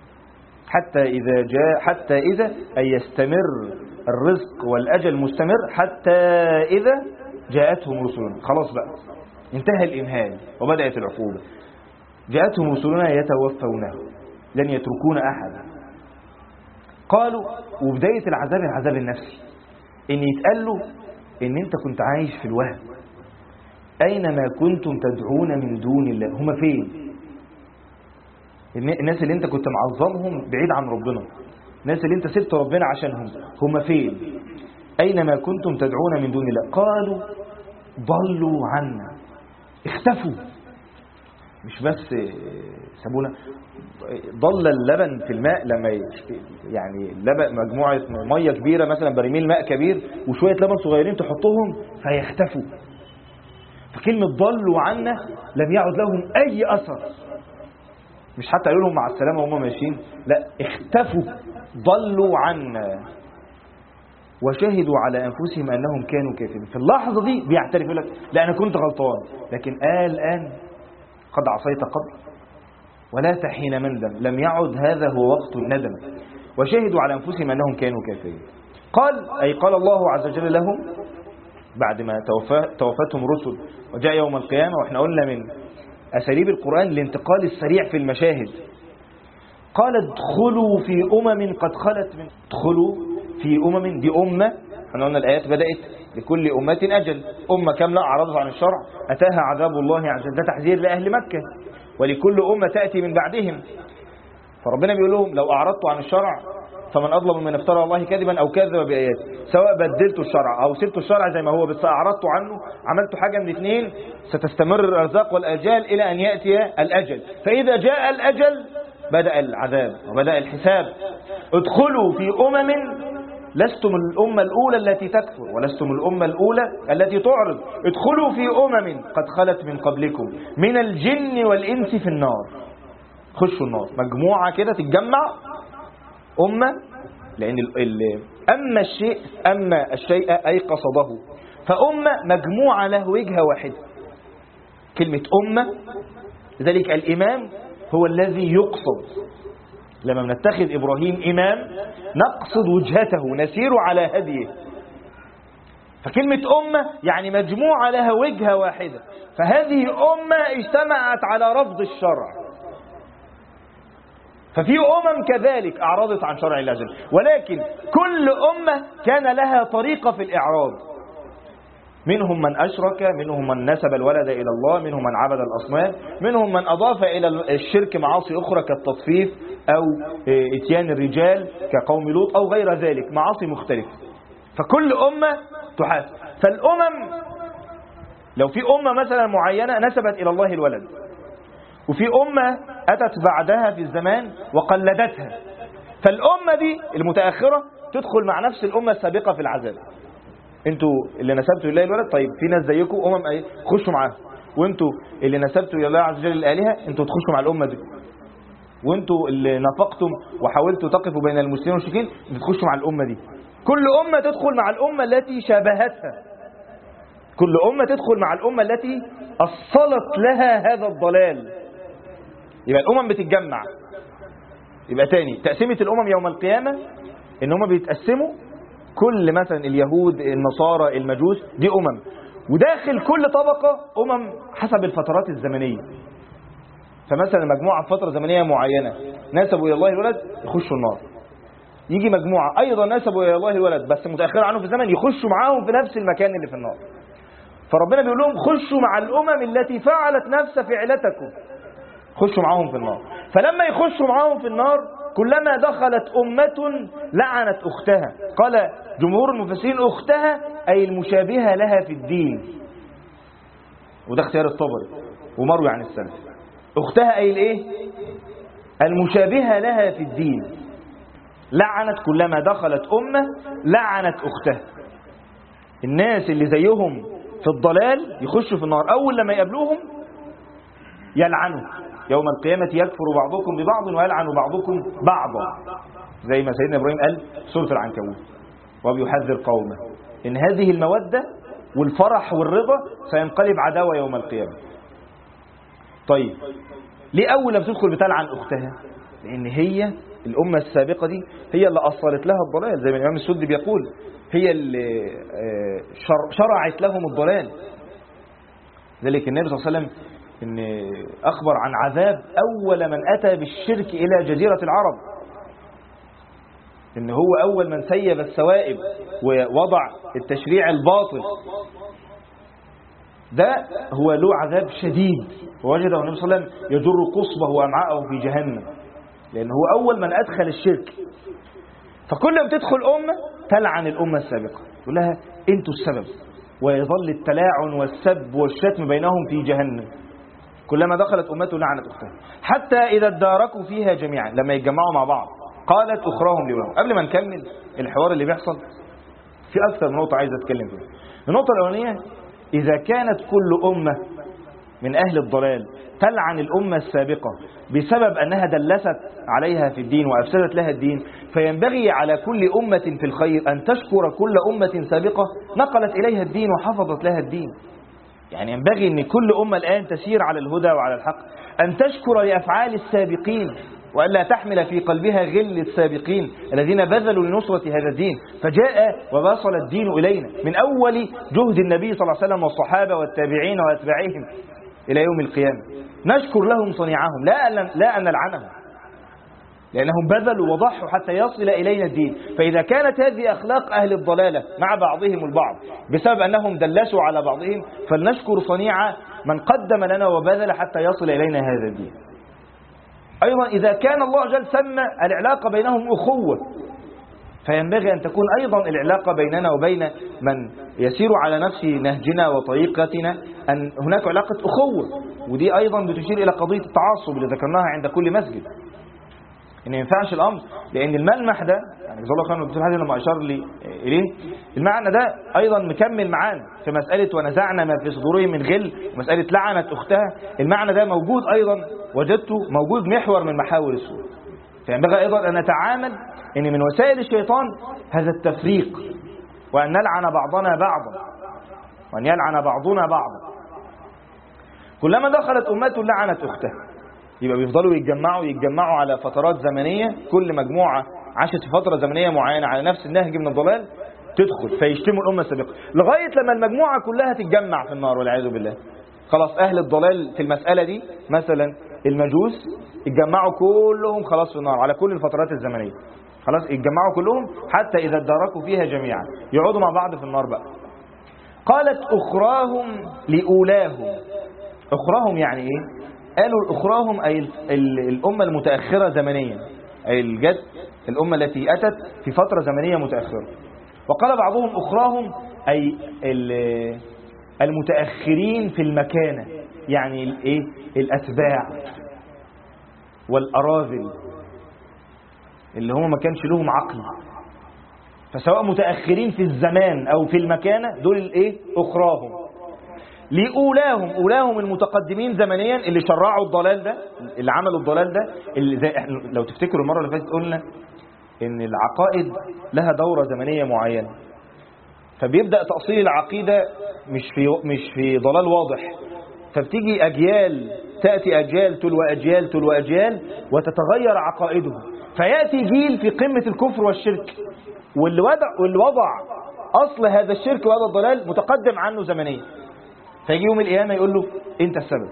حتى إذا أي يستمر الرزق والأجل مستمر حتى إذا جاءتهم رسلنا. خلاص بقى انتهى الإمهال وبدأت العقوبة. جاءتهم رسلنا يتوفونه لن يتركون أحدا. قالوا وبداية العذاب النفسي إن يتقال له إن أنت كنت عايش في الوهم، أينما كنتم تدعون من دون الله. هما فين؟ الناس اللي أنت كنت معظمهم بعيد عن ربنا، الناس اللي أنت سبت ربنا عشانهم، هما فين؟ أينما كنتم تدعون من دون الله. قالوا ضلوا عنا، اختفوا. مش بس سابونا، ضل اللبن في الماء لما يعني لبن مجموعة مية كبيرة مثلا برميل ماء كبير وشوية لبن صغيرين تحطهم فيختفوا. فكلمة ضلوا عنا لم يعد لهم أي أثر، مش حتى قالوا لهم مع السلامة وهم ماشيين، لا اختفوا، ضلوا عنا وشهدوا على أنفسهم أنهم كانوا كافرين. في اللحظة دي بيعترف لك لا أنا كنت غلطان، لكن الآن قد عصيت قبل ولا حين مندم، لم يعد هذا هو وقت الندم، وشهدوا على أنفسهم أنهم كانوا كافرين. قال الله عز وجل لهم بعد ما توفتهم رسل وجاء يوم القيامة. وإحنا قلنا من أساليب القرآن الانتقال السريع في المشاهد. قال ادخلوا في قد خلت من ادخلوا في دي أمة. احنا قلنا الآيات بدأت لكل أمة أجل. أمة كاملة أعرضت عن الشرع أتاها عذاب الله عز وجل، ده تحذير لأهل مكة، ولكل أمة تأتي من بعدهم. فربنا بيقول لهم لو أعرضتوا عن الشرع فمن أظلم من افترى الله كذبا أو كذب بآياته، سواء بدلتوا الشرع أو سبتوا الشرع زي ما هو بس أعرضتوا عنه، عملتوا حاجة من اثنين، ستستمر الأرزاق والأجال إلى أن يأتي الأجل. فإذا جاء الأجل بدأ العذاب وبدأ الحساب. ادخلوا في لستم الأمة الأولى التي تكفر ولستم الأمة الأولى التي تعرض. ادخلوا في قد خلت من قبلكم من الجن والإنس في النار. خشوا النار مجموعة كده تتجمع أمة، لأن أما الشيء أي قصده، فأمة مجموعة له وجهة واحدة. كلمة أمة لذلك الإمام هو الذي يقصد. لما نتخذ إبراهيم إمام نقصد وجهته، نسير على هديه. فكلمة أمة يعني مجموعة لها وجهة واحدة. فهذه أمة اجتمعت على رفض الشرع. ففي كذلك أعرضت عن شرع الله عز وجل، ولكن كل أمة كان لها طريقة في الإعراض. منهم من أشرك، منهم من نسب الولد إلى الله، منهم من عبد الأصنام، منهم من أضاف إلى الشرك معاصي أخرى كالتطفيف أو إتيان الرجال كقوم لوط أو غير ذلك، معاصي مختلفة. فكل أمة تحاسب. فالأمم لو في أمة مثلا معينة نسبت إلى الله الولد، وفي أمة أتت بعدها في الزمان وقلدتها، فالأمة دي المتأخرة تدخل مع نفس الأمة السابقة في العذاب. انتوا اللي نسبتوا لله الولد، طيب في ناس زيكم خشوا معاهم. وانتوا اللي نسبتوا لله عز وجل الآلهة، انتوا تخشوا مع الأمة دي. وانتوا اللي نفقتم وحاولتوا تقفوا بين المسلمين والمشركين، تخشوا مع الأمة دي. كل أمة تدخل مع الأمة التي شابهتها، كل أمة تدخل مع الأمة التي أصلت لها هذا الضلال. يبقى الأمم بتتجمع. يبقى تاني تقسيمة الأمم يوم القيامة إن هم بيتقسموا، كل مثلا اليهود، النصارى، المجوس، دي وداخل كل طبقة حسب الفترات الزمنية. فمثلا مجموعة في فترة زمنية معينة نسبوا إلى الله الولد يخشوا النار. يجي مجموعة أيضا نسبوا إلى الله الولد بس متأخر عنه في الزمن، يخشوا معاهم في نفس المكان اللي في النار. فربنا بيقول لهم خشوا مع الأمم التي فعلت نفس فعلتكم، خشوا معاهم في النار. فلما يخشوا معاهم في النار كلما دخلت أمة لعنت أختها. قال جمهور المفسرين أختها أي المشابهة لها في الدين، وده اختيار الطبري ومروي عن السلف. أختها أي الإيه؟ المشابهة لها في الدين. لعنت كلما دخلت أمة لعنت أختها. الناس اللي زيهم في الضلال يخشوا في النار، أول لما يقابلوهم يلعنوا. يوم القيامة يكفر بعضكم ببعض ويلعن بعضكم بعضا، زي ما سيدنا إبراهيم قال سورة العنكبوت، وبيحذر قومه إن هذه المودة والفرح والرضا سينقلب عداوة يوم القيامة. طيب ليه أول لما تدخل بتلعن أختها؟ لأن هي الأمة السابقة دي هي اللي أصلت لها الضلال، زي ما الإمام السدي بيقول هي اللي شرعت لهم الضلال. ذلك النبي صلى الله عليه وسلم إن أخبر عن عذاب أول من أتى بالشرك إلى جزيرة العرب، إن هو أول من سيب السوائب ووضع التشريع الباطل. ده هو له عذاب شديد، ووجده النبي صلى الله عليه وسلم يجر قصبه وأمعاءه في جهنم، لأنه هو أول من أدخل الشرك. فكل ما تدخل أمة تلعن الأمة السابقة، تقول لها أنتوا السبب، ويظل التلاعن والسب والشتم بينهم في جهنم. كلما دخلت أمته لعنت أختها، حتى إذا اداركوا فيها جميعا، لما يتجمعوا مع بعض قالت أخراهم لأولاهم. قبل ما نكمل الحوار اللي بيحصل، في أكثر من نقطة عايز أتكلم فيها. النقطة الأولانية، إذا كانت كل أمة من أهل الضلال تلعن الأمة السابقة بسبب أنها دلست عليها في الدين وأفسدت لها الدين، فينبغي على كل أمة في الخير أن تشكر كل أمة سابقة نقلت إليها الدين وحفظت لها الدين. يعني ينبغي أن كل أمة الآن تسير على الهدى وعلى الحق أن تشكر لأفعال السابقين، وألا تحمل في قلبها غل السابقين الذين بذلوا لنصرة هذا الدين، فجاء وواصل الدين إلينا من أول جهد النبي صلى الله عليه وسلم والصحابة والتابعين وأتباعهم إلى يوم القيامة. نشكر لهم صنيعهم لا أن نلعنهم، لأنهم بذلوا وضحوا حتى يصل إلينا الدين. فإذا كانت هذه أخلاق أهل الضلالة مع بعضهم البعض بسبب أنهم دلسوا على بعضهم، فلنشكر صنيع من قدم لنا وبذل حتى يصل إلينا هذا الدين. أيضا إذا كان الله جل سمى العلاقة بينهم أخوة، فينبغي أن تكون أيضا العلاقة بيننا وبين من يسير على نفس نهجنا وطريقتنا أن هناك علاقة أخوة. ودي أيضا بتشير إلى قضية التعصب اللي ذكرناها عند كل مسجد، إن ما ينفعش الأمر، لأن الملمح ده يعني جزاه الله خيرا الدكتور حازم لما أشار لي إليه، المعنى ده أيضا مكمل معانا في مسألة ونزعنا ما في صدورهم من غل، ومسألة لعنت أختها. المعنى ده موجود أيضا، وجدته موجود محور من محاور السوء. فينبغي أيضا أن نتعامل إن من وسائل الشيطان هذا التفريق، وأن نلعن بعضنا بعضا، وأن يلعن بعضنا بعضا. كلما دخلت أمته لعنت أختها، يبقى بيفضلوا يتجمعوا على فترات زمنية، كل مجموعة عاشت في فترة زمنية معينة على نفس النهج من الضلال تدخل فيشتموا الأمة السابقة، لغاية لما المجموعة كلها تتجمع في النار والعياذ بالله. خلاص أهل الضلال في المسألة دي مثلا المجوس اتجمعوا كلهم خلاص في النار على كل الفترات الزمنية، خلاص اتجمعوا كلهم حتى إذا اداركوا فيها جميعا يقعدوا مع بعض في النار بقى. قالت أخراهم لأولاهم. أخراهم يعني إيه؟ قالوا أخراهم أي الأمة المتأخرة زمنيا، أي الجد الأمة التي أتت في فترة زمنية متأخرة. وقال بعضهم أخراهم أي المتأخرين في المكانة، يعني الإيه؟ الأتباع والأراذل اللي هم ما كانش لهم عقل، فسواء متأخرين في الزمان أو في المكانة دول الإيه؟ أخراهم. لأولاهم، أولاهم المتقدمين زمنيا اللي شرعوا الضلال ده، اللي عملوا الضلال ده، اللي زي لو تفتكروا المرة اللي فاتت قلنا إن العقائد لها دورة زمنية معينة، فبيبدأ تأصيل العقيدة مش في ضلال واضح، فبتيجي أجيال تأتي أجيال تلو أجيال تلو أجيال وتتغير عقائدهم، فيأتي جيل في قمة الكفر والشرك، واللي وضع أصل هذا الشرك وهذا الضلال متقدم عنه زمنيا، فيجي يوم القيامة يقول له أنت السبب.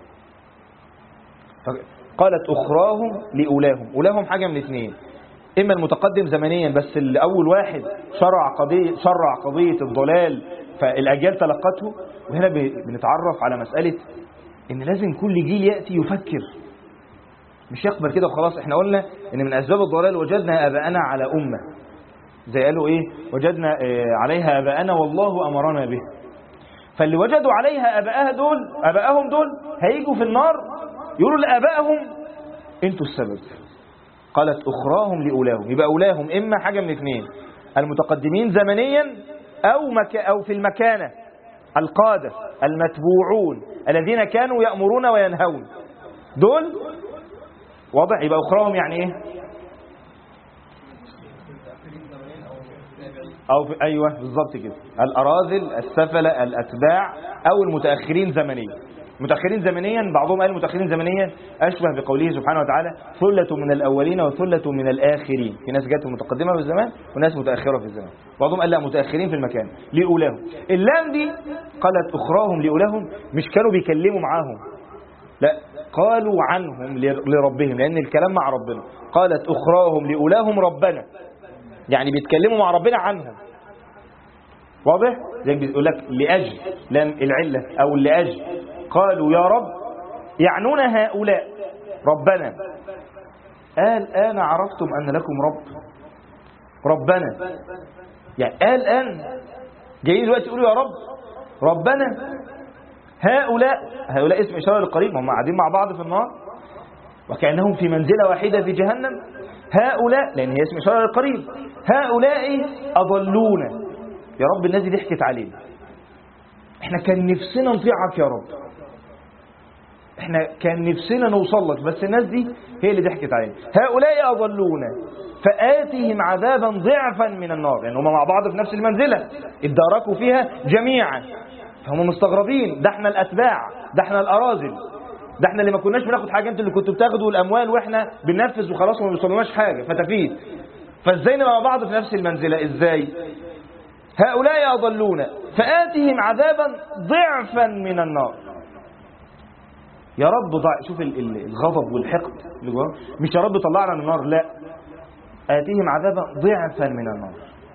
قالت أخراهم لأولاهم. أولاهم حاجة من اثنين، إما المتقدم زمنيا بس اللي أول واحد شرع قضية الضلال فالأجيال تلقته. وهنا بنتعرف على مسألة إن لازم كل جيل يأتي يفكر، مش يقبل كده وخلاص. احنا قلنا إن من أسباب الضلال وجدنا آباءنا على أمة، زي قالوا إيه؟ وجدنا عليها آباءنا والله أمرنا به. فاللي وجدوا عليها آباءهم دول هيجوا في النار يقولوا لآبائهم انتوا السبب. قالت أخراهم لأولاهم. يبقى أولاهم إما حاجة من اثنين، المتقدمين زمنيا أو في المكانة، القادة المتبوعون الذين كانوا يأمرون وينهون، دول واضح. يبقى أخراهم يعني إيه؟ أيوة بالضبط كده، الأراذل السفلة الأتباع أو المتأخرين زمنيا. متأخرين زمنيا بعضهم قال متأخرين زمنيا أشبه بقوله سبحانه وتعالى ثلة من الأولين وثلة من الآخرين. في ناس جات متقدمة في الزمان وناس متأخرة في الزمان. بعضهم قال لا متأخرين في المكان. لأولاهم اللام دي قالت أخراهم لأولاهم، مش كانوا بيكلموا معاهم، لا قالوا عنهم لربهم، لأن الكلام مع ربنا. قالت أخراهم لأولاهم ربنا، يعني بيتكلموا مع ربنا عنهم. واضح؟ زي بيقول لك لأجل لام العلة أو لأجل قالوا يا رب، يعنون هؤلاء ربنا. قال أنا عرفتم أن لكم ربنا، يعني قال أن جايين دلوقتي يقولوا يا رب ربنا. هؤلاء اسم إشارة للقريب، هم قاعدين مع بعض في النار وكأنهم في منزلة واحدة في جهنم. هؤلاء لأن هي اسم إشارة للقريب، هؤلاء أضلونا يا رب، الناس دي ضحكت علينا، احنا كان نفسنا نطيعك يا رب، احنا كان نفسنا نوصل لك، بس الناس دي هي اللي ضحكت علينا. هؤلاء أضلونا فآتهم عذابا ضعفا من النار، لأن هم مع بعض في نفس المنزلة اداركوا فيها جميعا. فهم مستغربين، ده احنا الأتباع، ده احنا الأراذل، ده احنا اللي ما كناش بناخد حاجة، انتوا اللي كنتوا بتاخدوا الأموال واحنا بننفذ وخلاص وما بيوصلوناش حاجة فتفيد. فازاي نبقى مع بعض في نفس المنزلة؟ ازاي؟ هؤلاء أضلونا فآتهم عذابا ضعفا من النار. يا رب شوف الغضب والحقد اللي جواه، مش يا رب طلعنا من النار، لا، آتهم عذابا ضعفا من النار.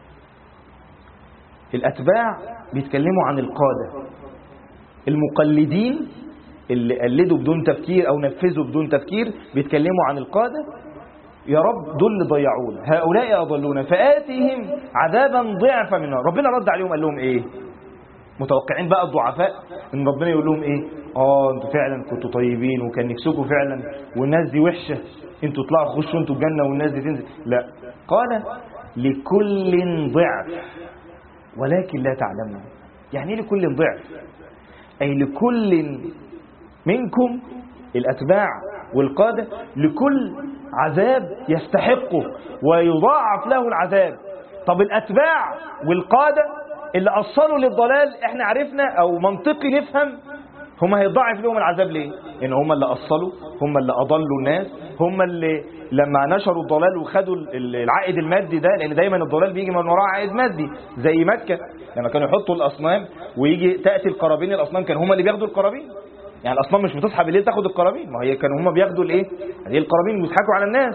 الأتباع بيتكلموا عن القادة، المقلدين اللي قلدوا بدون تفكير أو نفذوا بدون تفكير بيتكلموا عن القادة. يا رب دول اللي ضيعونا، هؤلاء أضلونا فآتهم عذابا ضعفا من النار. ربنا رد عليهم قال لهم إيه؟ متوقعين بقى الضعفاء ان ربنا يقول لهم ايه؟ انتوا فعلا كنتوا طيبين وكان نفسكم فعلا والناس دي وحشه، انتوا اطلعوا خشوا انتوا الجنه والناس دي تنزل. لا، قال لكل ضعف ولكن لا تعلمون. يعني ايه لكل ضعف؟ اي لكل منكم الاتباع والقاده لكل عذاب يستحقه ويضاعف له العذاب. طب الاتباع والقاده اللي أصلوا للضلال احنا عرفنا او منطقي نفهم هم هيضاعف لهم العذاب ليه؟ ان هم اللي أصلوا، هم اللي أضلوا الناس، هم اللي لما نشروا الضلال وخدوا العائد المادي ده، لان دايما الضلال بيجي من وراء عائد مادي. زي مكة لما كانوا يحطوا الأصنام ويجي تأتي القرابين، الأصنام كانوا هم اللي بياخدوا القرابين. يعني الأصنام مش بتصحى بالليل تاخد القرابين، ما هي كانوا هم بياخدوا الايه؟ هذه القرابين ويضحكوا على الناس.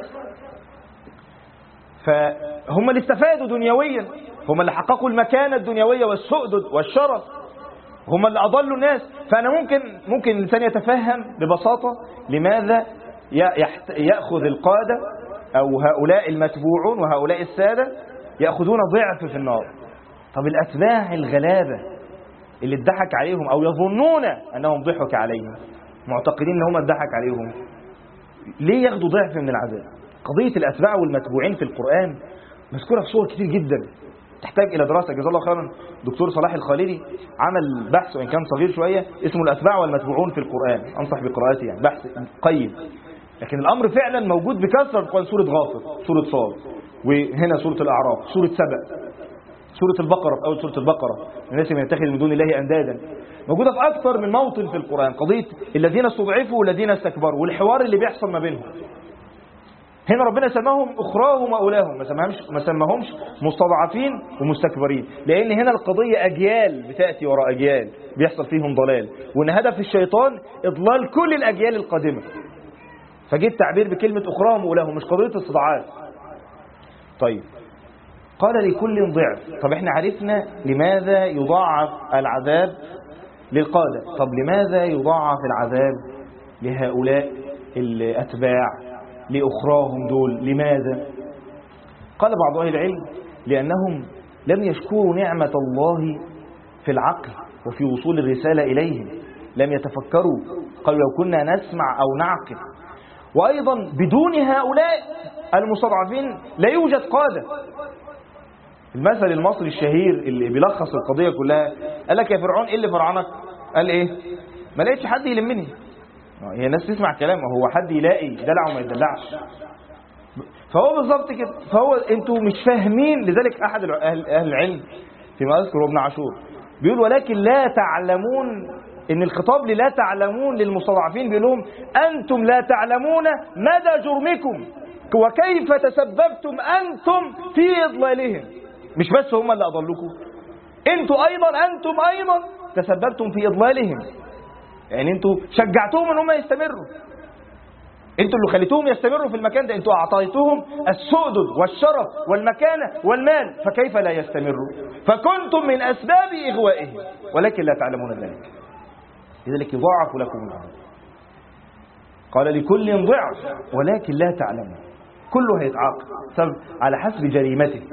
فهم اللي استفادوا دنيويا، هم اللي حققوا المكانة الدنيوية والسؤدد والشرف، هم اللي أضلوا الناس. فأنا ممكن الإنسان يتفهم ببساطة لماذا يأخذ القادة أو هؤلاء المتبوعون وهؤلاء السادة يأخذون ضعف في النار. طب الأتباع الغلابة اللي اتضحك عليهم أو يظنون أنهم ضحك عليهم، معتقدين أنهم اتضحك عليهم، ليه ياخدوا ضعف من العذاب؟ قضية الأتباع والمتبوعين في القرآن مذكورة في صور كتير جدا تحتاج إلى دراسة. جزاه الله خيرا دكتور صلاح الخالدي عمل بحث وإن كان صغير شوية اسمه الأتباع والمتبوعون في القرآن، أنصح بقراءته، يعني بحث قيم. لكن الأمر فعلا موجود بكثرة في القرآن. سورة غافر، سورة صاد، وهنا سورة الأعراف، سورة سبأ، سورة البقرة، في أول سورة البقرة الناس من يتخذ من دون الله أندادا، موجودة في أكثر من موطن في القرآن. قضية الذين استضعفوا والذين استكبروا والحوار اللي بيحصل ما بينهم. هنا ربنا سماهم أخراهم وأولاهم، ما سماهمش مستضعفين ومستكبرين، لأن هنا القضية أجيال بتأتي وراء أجيال بيحصل فيهم ضلال، وأن هدف الشيطان إضلال كل الأجيال القادمة. فجيت تعبير بكلمة أخراهم وأولاهم، مش قضية استضعاف. طيب قال لكل ضعف. طب احنا عرفنا لماذا يضاعف العذاب للقادة، طب لماذا يضاعف العذاب لهؤلاء الأتباع لأخراهم دول؟ لماذا؟ قال بعض أهل العلم لأنهم لم يشكروا نعمة الله في العقل وفي وصول الرسالة إليهم، لم يتفكروا، قالوا لو كنا نسمع أو نعقل. وأيضا بدون هؤلاء المستضعفين لا يوجد قادة. المثل المصري الشهير اللي بيلخص القضية كلها، قال لك يا فرعون ايه اللي فرعنك؟ قال ايه؟ ما لقيتش حد يلمني. هي الناس تسمع كلامه، هو حد يلاقي دلع وما يدلعش. فهو بالظبط كده. فهو انتوا مش فاهمين. لذلك احد اهل العلم فيما اذكر ابن عاشور بيقول ولكن لا تعلمون، ان الخطاب لا تعلمون للمستضعفين، بيقول لهم انتم لا تعلمون مدى جرمكم وكيف تسببتم انتم في اضلالهم. مش بس هم اللي اضلوكم، انتم ايضا تسببتم في اضلالهم. يعني انتوا شجعتوهم ان هم يستمروا، انتوا اللي خليتوهم يستمروا في المكان ده، انتوا اعطيتوهم السؤدد والشرف والمكانة والمال، فكيف لا يستمروا؟ فكنتم من اسباب اغوائهم ولكن لا تعلمون ذلك، لذلك يضاعف لكم العذاب. قال لكل ضعف ولكن لا تعلمون، كله هيتعاقب على حسب جريمته.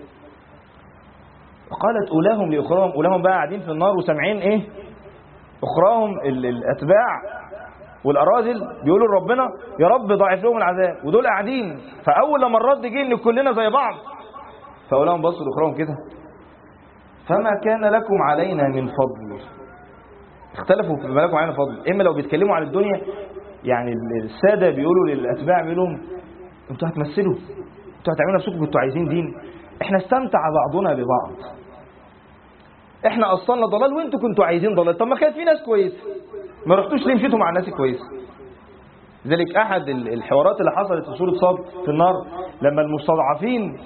وقالت اولاهم لاخراهم، اولاهم بقى قاعدين في النار وسامعين ايه؟ اخراهم الاتباع والاراذل بيقولوا لربنا يا رب ضاعف لهم العذاب، ودول قاعدين. فاول لما الرد جه ان كلنا زي بعض، فاولاهم بصوا لاخراهم كده، فما كان لكم علينا من فضل. اختلفوا في ما لكم علينا فضل. اما لو بيتكلموا عن الدنيا، يعني الساده بيقولوا للاتباع، بيقولوا لهم انتوا هتمثلوا، انتوا هتعملوا نفسكم كنتوا عايزين دين، احنا استمتع بعضنا ببعض، احنا اصلنا ضلال وانتوا كنتوا عايزين ضلال. طب ما كان في ناس كويسه، ما رحتوش ليه مشيتوا مع الناس الكويسه؟ لذلك احد الحوارات اللي حصلت في سوره صاد في النار لما المستضعفين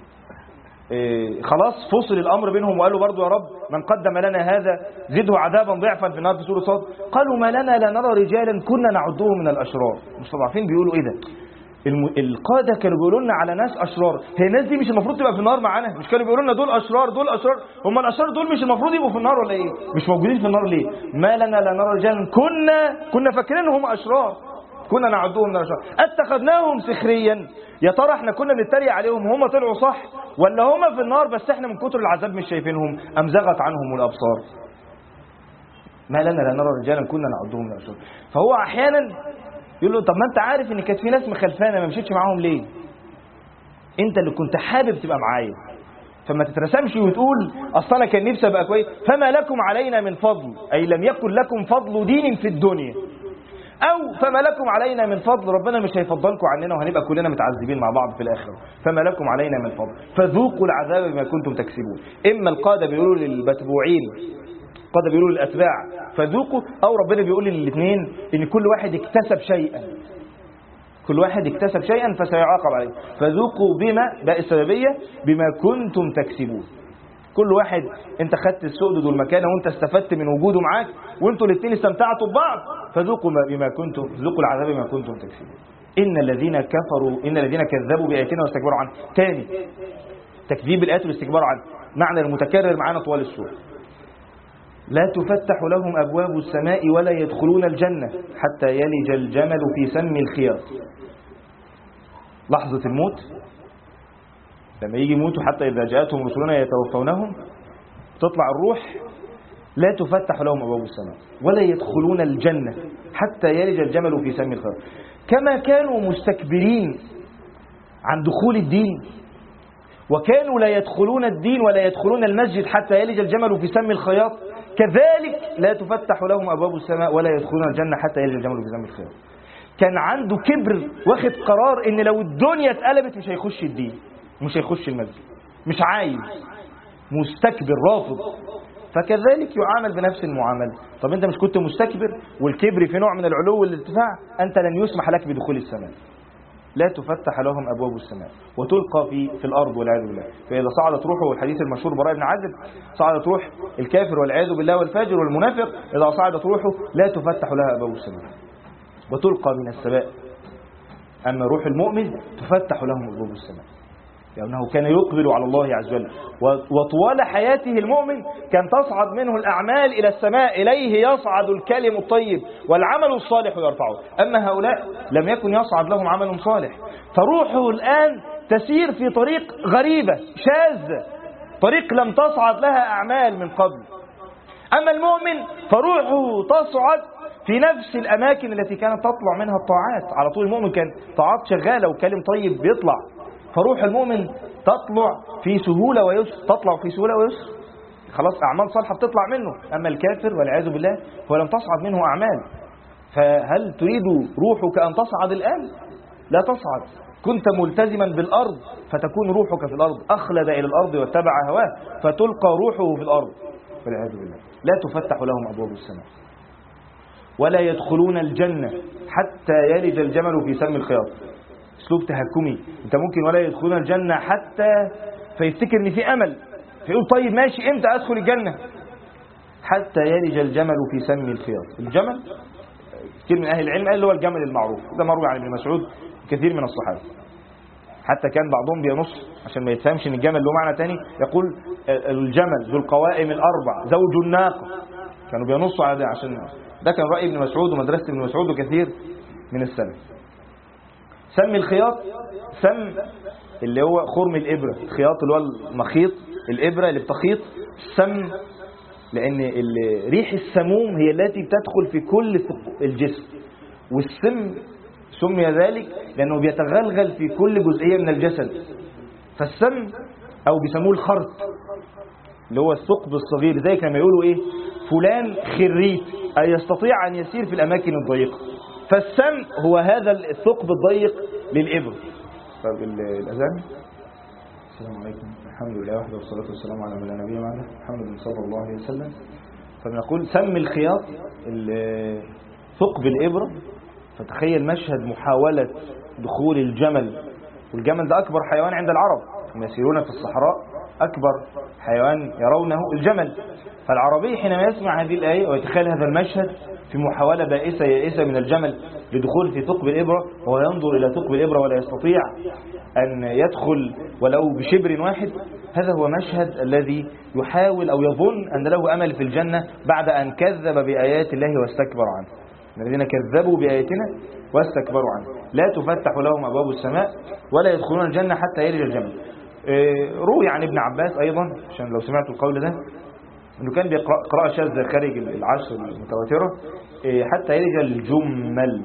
خلاص فصل الامر بينهم وقالوا برضو يا رب من قدم لنا هذا زده عذابا ضعفا في النار في سوره صاد، قالوا ما لنا لا نرى رجالا كنا نعدهم من الاشرار. المستضعفين بيقولوا ايه ده؟ القاده كانوا بيقولوا لنا على ناس اشرار، هي الناس دي مش المفروض تبقى في النار معانا؟ مش كانوا بيقولوا لنا دول اشرار دول اشرار؟ هم الاشرار دول مش المفروض يبقوا في النار ولا ايه؟ مش موجودين في النار ليه؟ ما لنا لا نرى رجالا كنا فاكرين هم اشرار كنا نعدهم من الاشرار اتخذناهم سخريا. يا ترى احنا كنا بنتريق عليهم وهم طلعوا صح، ولا هم في النار بس احنا من كتر العذاب مش شايفينهم ام زغت عنهم الابصار؟ ما لنا لا نرى رجالا كنا نعدهم من الاشرار. فهو احيانا يقول له طب ما انت عارف ان كانت في ناس مخالفانا ما مشيتش معاهم ليه؟ انت اللي كنت حابب تبقى معايا، فما تترسمش وتقول اصل انا كان نفسي ابقى كويس. فما لكم علينا من فضل، اي لم يكن لكم فضل دين في الدنيا، او فما لكم علينا من فضل، ربنا مش هيفضلكم عننا وهنبقى كلنا متعذبين مع بعض في الاخره. فما لكم علينا من فضل فذوقوا العذاب بما كنتم تكسبون. اما القاده بيقولوا للمتبوعين، القاده بيقولوا للاتباع فذوقوا، او ربنا بيقول للاثنين ان كل واحد اكتسب شيئا، كل واحد اكتسب شيئا فسيعاقب عليه. فذوقوا بما باء السببيه بما كنتم تكسبون. كل واحد انت خدت السؤدد والمكانه وانت استفدت من وجوده معاك وانتوا الاثنين استمتعتوا ببعض، فذوقوا بما كنتم ذوقوا العذاب بما كنتم تكسبون. ان الذين كذبوا باياتنا واستكبروا عنها. ثاني تكذيب الايات والاستكبار عنها، معنى المتكرر معانا طوال السوره. لا تفتح لهم ابواب السماء ولا يدخلون الجنه حتى يلج الجمل في سم الخياط. لحظه الموت لما يجي يموتوا، حتى إذا جاءتهم رسلنا يتوفونهم تطلع الروح، لا تفتح لهم أبواب السماء ولا يدخلون الجنة حتى يلج الجمل في سم الخياط. كما كانوا مستكبرين عن دخول الدين وكانوا لا يدخلون الدين ولا يدخلون المسجد حتى يلج الجمل في سم الخياط، كذلك لا تفتح لهم أبواب السماء ولا يدخلون الجنة حتى يلج الجمل في سم الخياط. كان عنده كبر، واخد قرار إن لو الدنيا اتقلبت مش هيخش الدين، مش هيخش المسجد، مش عايز، مستكبر رافض. فكذلك يعامل بنفس المعامله. طب انت مش كنت مستكبر؟ والكبر في نوع من العلو والارتفاع، انت لن يسمح لك بدخول السماء. لا تفتح لهم ابواب السماء وتلقى في الارض والعياذ بالله. فاذا صعدت روحه، والحديث المشهور براء بن عازب، صعدت روح الكافر والعياذ بالله والفاجر والمنافق، اذا صعدت روحه لا تفتح لها ابواب السماء وتلقى من السماء. اما روح المؤمن تفتح لهم ابواب السماء، لأنه كان يقبل على الله عز وجل، وطوال حياته المؤمن كان تصعد منه الأعمال إلى السماء، إليه يصعد الكلم الطيب والعمل الصالح يرفعه. أما هؤلاء لم يكن يصعد لهم عمل صالح، فروحه الآن تسير في طريق غريبة شاذة، طريق لم تصعد لها أعمال من قبل. أما المؤمن فروحه تصعد في نفس الأماكن التي كانت تطلع منها الطاعات. على طول المؤمن كان طاعات شغالة وكلم طيب بيطلع، فروح المؤمن تطلع في سهولة ويسر، تطلع في سهولة ويسر، خلاص أعمال صالحة بتطلع منه. أما الكافر والعياذ بالله هو لم تصعد منه أعمال. فهل تريد روحك أن تصعد الآن؟ لا تصعد. كنت ملتزما بالأرض فتكون روحك في الأرض، أخلد إلى الأرض واتبع هواه فتلقى روحه في الأرض والعياذ بالله. لا تفتح لهم أبواب السماء ولا يدخلون الجنة حتى يلج الجمل في سم الخياط. اسلوب تهكمي. انت ممكن ولا يدخلون الجنة حتى فيفتكر ان في امل، فيقول طيب ماشي امتى ادخل الجنة؟ حتى يلج الجمل في سم الخياط. الجمل كثير من اهل العلم قال هو الجمل المعروف، ده مروي عن ابن مسعود كثير من الصحابه. حتى كان بعضهم بينص عشان ما يتفهمش ان الجمل له معنى تاني، يقول الجمل ذو القوائم الاربع زوج الناقه. كانوا بينصوا على ده، عشان ده كان راي ابن مسعود ومدرسه ابن مسعود وكثير من السلف. سم الخياط، سم اللي هو خرم الإبرة، الخياط اللي هو المخيط، الإبرة اللي بتخيط. السم لأن ريح السموم هي التي بتدخل في كل الجسم، والسم سمي ذلك لأنه بيتغلغل في كل جزئية من الجسد. فالسم أو بيسموه الخرط اللي هو الثقب الصغير، زي كما يقولوا إيه فلان خريت، أي يستطيع أن يسير في الأماكن الضيقة. فالسم هو هذا الثقب الضيق للإبر. طب الأذان السلام عليكم. الحمد لله وحده والصلاة والسلام على من لا نبي بعده محمد صلى الله عليه وسلم. فبنقول سم الخياط ثقب الإبرة. فتخيل مشهد محاولة دخول الجمل، والجمل ده أكبر حيوان عند العرب، هم يسيرون في الصحراء أكبر حيوان يرونه الجمل. فالعربي حينما يسمع هذه الآية ويتخيل هذا المشهد في محاولة بائسة يائسة من الجمل لدخول في ثقب الإبرة، وهو ينظر إلى ثقب الإبرة ولا يستطيع أن يدخل ولو بشبر واحد، هذا هو مشهد الذي يحاول أو يظن أن له أمل في الجنة بعد أن كذب بآيات الله واستكبر عنه. الذين كذبوا بآياتنا واستكبروا عنه لا تفتح لهم أبواب السماء ولا يدخلون الجنة حتى يلج الجمل. روي عن ابن عباس أيضا، عشان لو سمعتوا القول ده، أنه كان بيقرأ قراءة شاذة خارج العشر المتواترة حتى يلج الجمل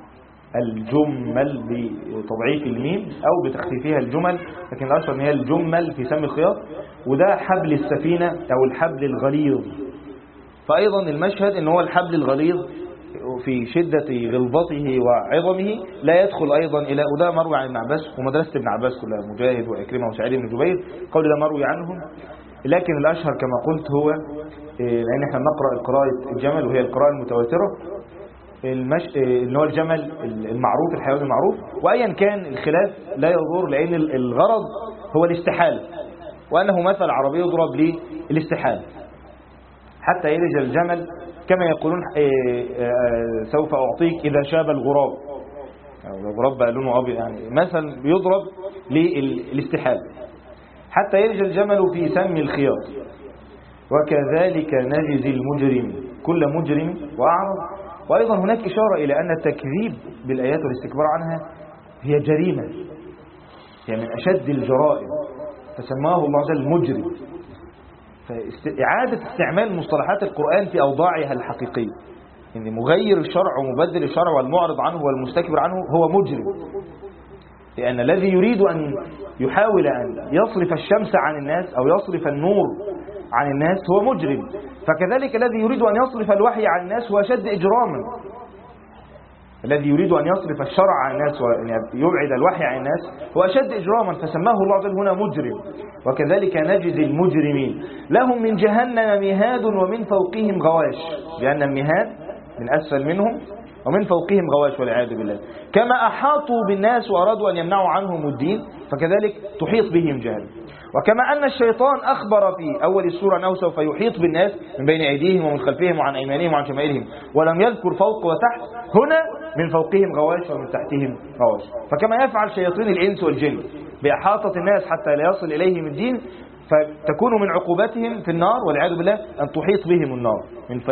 بتضعيف الميم أو بتخفيفها الجمل، لكن الأشهر أن هي الجمل في سم الخياط، وده حبل السفينة أو الحبل الغليظ. فأيضا المشهد أنه هو الحبل الغليظ في شدة غلظته وعظمه لا يدخل أيضا إلى، وده مروي عن ابن عباس ومدرسة ابن عباس كلها، مجاهد وإكرمة وسعيد بن جبير، قول ده مروي عنهم. لكن الأشهر كما قلت هو لأن احنا نقرأ قراءة الجمل وهي القراءة المتواترة، إن هو الجمل المعروف، الحيوان المعروف، وأيا كان الخلاف لا يضر، لأن الغرض هو الاستحالة، وأنه مثل عربي يضرب للاستحالة حتى يلج الجمل، كما يقولون سوف أعطيك إذا شاب الغراب، الغراب بقى لونه أبيض، يعني مثل يضرب للاستحالة حتى يلج الجمل في سم الخياط. وكذلك نجزي المجرم كل مجرم وأعرض. وأيضا هناك إشارة إلى أن التكذيب بالآيات والاستكبار عنها هي جريمة، هي من أشد الجرائم، فسماه الله عز وجل مجرم. فإعادة استعمال مصطلحات القرآن في أوضاعها الحقيقية، إن مغير الشرع ومبدل الشرع والمعرض عنه والمستكبر عنه هو مجرم، لأن الذي يريد أن يحاول أن يصرف الشمس عن الناس أو يصرف النور عن الناس هو مجرم، فكذلك الذي يريد أن يصرف الوحي عن الناس هو أشد إجراما. الذي يريد أن يصرف الشرع عن الناس وأن يبعد الوحي عن الناس هو أشد إجراما، فسماه الله عز وجل هنا مجرم. وكذلك نجزي المجرمين لهم من جهنم مهاد ومن فوقهم غواش، لأن المهاد من أسفل منهم ومن فوقهم غواش والعياذ بالله. كما أحاطوا بالناس وأرادوا أن يمنعوا عنهم الدين فكذلك تحيط بهم جهنم. وكما أن الشيطان أخبر في أول السورة أنه سوف يحيط بالناس من بين أيديهم ومن خلفهم وعن أيمانهم وعن شمائلهم، ولم يذكر فوق وتحت، هنا من فوقهم غواش ومن تحتهم غواش. فكما يفعل شياطين الإنس والجن بإحاطة الناس حتى لا يصل إليهم الدين، فتكون من عقوبتهم في النار والعياذ بالله أن تحيط بهم النار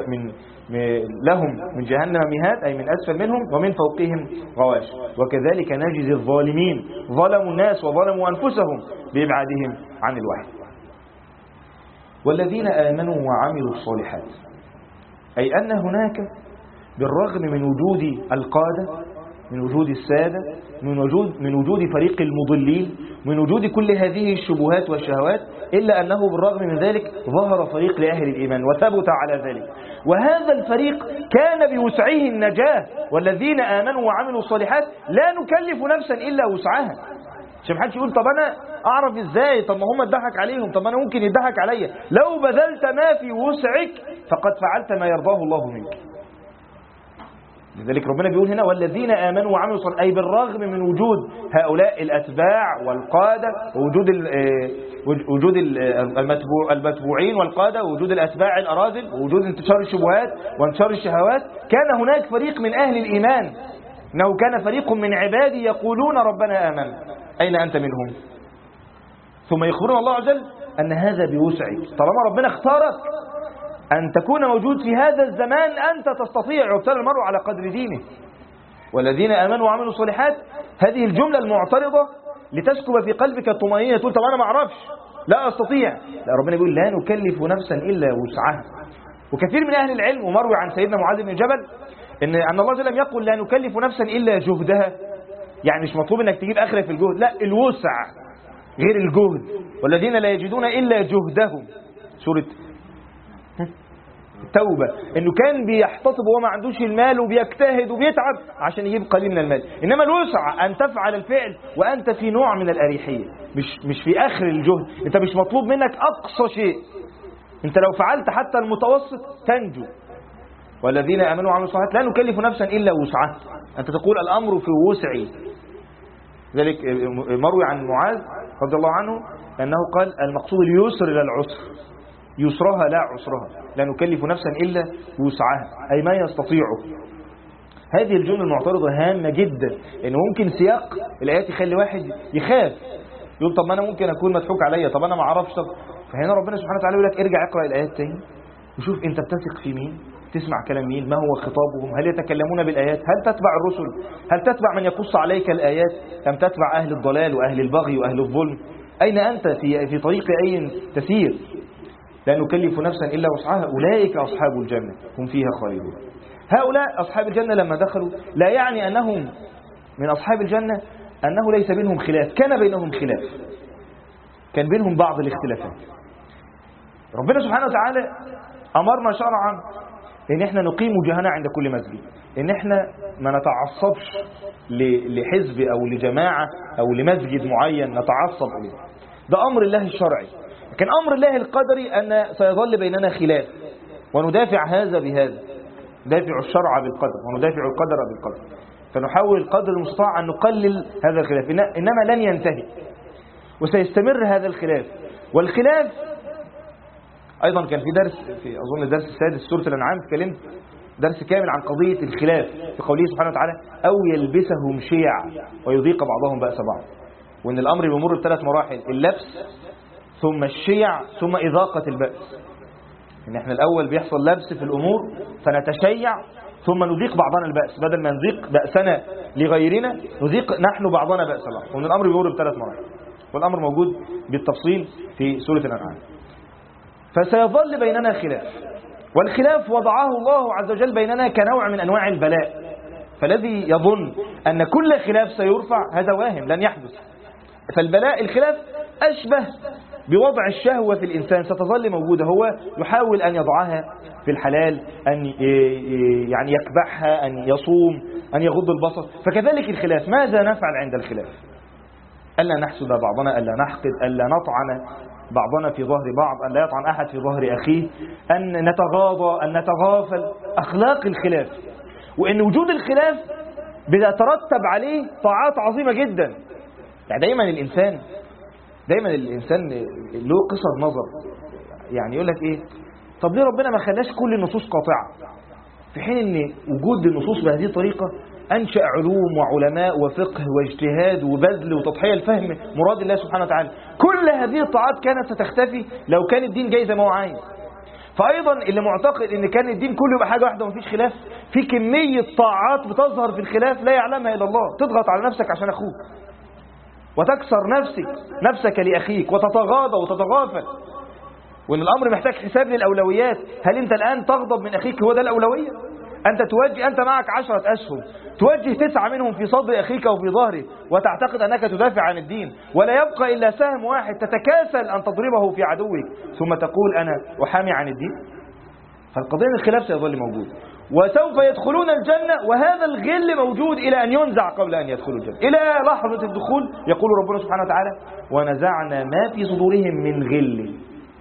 لهم من جهنم مهاد، أي من أسفل منهم ومن فوقهم غواش. وكذلك نجزي الظالمين، ظلموا الناس وظلموا أنفسهم بإبعادهم عن الوحي. والذين آمنوا وعملوا الصالحات، أي أن هناك بالرغم من وجود القادة، من وجود السادة، من وجود فريق المضلين، من وجود كل هذه الشبهات والشهوات، إلا أنه بالرغم من ذلك ظهر فريق لأهل الإيمان وثبت على ذلك، وهذا الفريق كان بوسعه النجاة. والذين آمنوا وعملوا الصالحات لا نكلف نفسا إلا وسعها. عشان محدش يقول طب أنا أعرف إزاي، طب ما هم اتضحك عليهم، طب أنا ممكن يضحك عليا. لو بذلت ما في وسعك فقد فعلت ما يرضاه الله منك. لذلك ربنا بيقول هنا والذين آمنوا وعملوا الصالحات، أي بالرغم من وجود هؤلاء الأتباع والقادة ووجود المتبوعين والقادة ووجود الأتباع الأراذل ووجود انتشار الشبهات وانتشار الشهوات، كان هناك فريق من أهل الإيمان، إنه كان فريق من عبادي يقولون ربنا آمنا أين أنت منهم؟ ثم يخبرنا الله عز وجل أن هذا بوسعك، طالما ربنا اختارك أن تكون موجود في هذا الزمان أنت تستطيع، وابتلى المرء على قدر دينه. والذين آمنوا وعملوا الصالحات، هذه الجملة المعترضة لتسكب في قلبك الطمأنينة، تقول طب أنا ما أعرفش، لا أستطيع، لا، ربنا يقول لا نكلف نفسا إلا وسعها. وكثير من أهل العلم ومروي عن سيدنا معاذ بن جبل أن الله لم يقل لا نكلف نفسا إلا جهدها، يعني مش مطلوب أنك تجيب آخرة في الجهد، لا، الوسع غير الجهد. والذين لا يجدون إلا جهدهم، سورة التوبة، انه كان بيحتطب وهو ما عندوش المال وبيجتهد وبيتعب عشان يجيب قليل من المال. انما الوسع ان تفعل الفعل وانت في نوع من الاريحية، مش في اخر الجهد. انت مش مطلوب منك اقصى شيء، انت لو فعلت حتى المتوسط تنجو. والذين امنوا وعملوا الصالحات لا نكلف نفسا الا وسعها. انت تقول الامر في وسعي. ذلك مروي عن معاذ رضي الله عنه انه قال المقصود اليسر لا العسر، يسرها لا عسرها، لا نكلف نفسا إلا وسعها، أي ما يستطيعه. هذه الجملة المعترضة هامة جدا، إنه ممكن سياق الآيات يخلي واحد يخاف، يقول طب ما أنا ممكن أكون مضحوك عليا، طب أنا ما أعرفش. طب فهنا ربنا سبحانه وتعالى يقول لك ارجع اقرأ الآيات تاني وشوف أنت بتثق في مين، تسمع كلام مين، ما هو خطابهم، هل يتكلمون بالآيات، هل تتبع الرسل، هل تتبع من يقص عليك الآيات أم تتبع أهل الضلال وأهل البغي وأهل الظلم؟ أين أنت في طريق أي تسير؟ لا نكلف نفسا إلا وسعها أولئك أصحاب الجنة هم فيها خالدون. هؤلاء أصحاب الجنة لما دخلوا لا يعني أنهم من أصحاب الجنة أنه ليس بينهم خلاف، كان بينهم خلاف، كان بينهم بعض الاختلافات. ربنا سبحانه وتعالى أمرنا شرعا إن إحنا نقيم وجهنا عند كل مسجد، إن إحنا ما نتعصبش لحزب أو لجماعة أو لمسجد معين نتعصب إليه، ده أمر الله الشرعي. لكن أمر الله القدري أن سيظل بيننا خلاف، وندافع هذا بهذا، ندافع الشرع بالقدر وندافع القدر بالقدر، فنحاول قدر المستطاع أن نقلل هذا الخلاف، إنما لن ينتهي وسيستمر هذا الخلاف. والخلاف أيضا كان في درس، في أظن الدرس السادس سورة الأنعام، تكلمت درس كامل عن قضية الخلاف في قوله سبحانه وتعالى أو يلبسهم شيع ويذيق بعضهم بأس بعض، وإن الأمر بيمر بثلاث مراحل: اللبس ثم الشيع ثم إذاقة البأس. إن إحنا الأول بيحصل لبس في الأمور فنتشيع ثم نذيق بعضنا البأس، بدل ما نذيق بأسنا لغيرنا نذيق نحن بعضنا بأس بعض، وإن الأمر بيمر بثلاث مراحل، والأمر موجود بالتفصيل في سورة الأنعام. فسيظل بيننا خلاف، والخلاف وضعه الله عز وجل بيننا كنوع من أنواع البلاء، فالذي يظن أن كل خلاف سيرفع هذا واهم، لن يحدث. فالبلاء الخلاف أشبه بوضع الشهوة في الإنسان، ستظل موجودة، هو يحاول أن يضعها في الحلال، أن يعني يكبحها، أن يصوم، أن يغض البصر. فكذلك الخلاف، ماذا نفعل عند الخلاف؟ ألا نحسد بعضنا، ألا نحقد، ألا نطعن بعضنا في ظهر بعض، أن لا يطعن أحد في ظهر أخيه، أن نتغاضى، أن نتغافل. أخلاق الخلاف، وأن وجود الخلاف بيترتب عليه طاعات عظيمة جدا. يعني دايما الإنسان له قصد نظر، يعني يقول لك إيه، طب ليه ربنا ما خلاش كل النصوص قاطعة، في حين أن وجود النصوص بهذه الطريقة أنشأ علوم وعلماء وفقه واجتهاد وبذل وتضحية لفهم مراد الله سبحانه وتعالى. كل هذه الطاعات كانت ستختفي لو كان الدين جاي زي ما هو عايز. فأيضا اللي معتقد أن كان الدين كله يبقى حاجة واحدة ومفيش خلاف، في كمية طاعات بتظهر في الخلاف لا يعلمها إلا الله، تضغط على نفسك عشان أخوك، وتكسر نفسك لأخيك، وتتغاضى وتتغافل، وإن الأمر محتاج حساب للأولويات. هل أنت الآن تغضب من أخيك هو ده الأولوية؟ أنت معك 10 أسهم، توجه 9 منهم في صدر أخيك وفي ظهره وتعتقد أنك تدافع عن الدين، ولا يبقى إلا سهم واحد تتكاسل أن تضربه في عدوك ثم تقول أنا أحامي عن الدين. فالقضية الخلاف سيظل موجود، وسوف يدخلون الجنة وهذا الغل موجود إلى أن ينزع قبل أن يدخلوا الجنة. إلى لحظة الدخول يقول ربنا سبحانه وتعالى ونزعنا ما في صدورهم من غل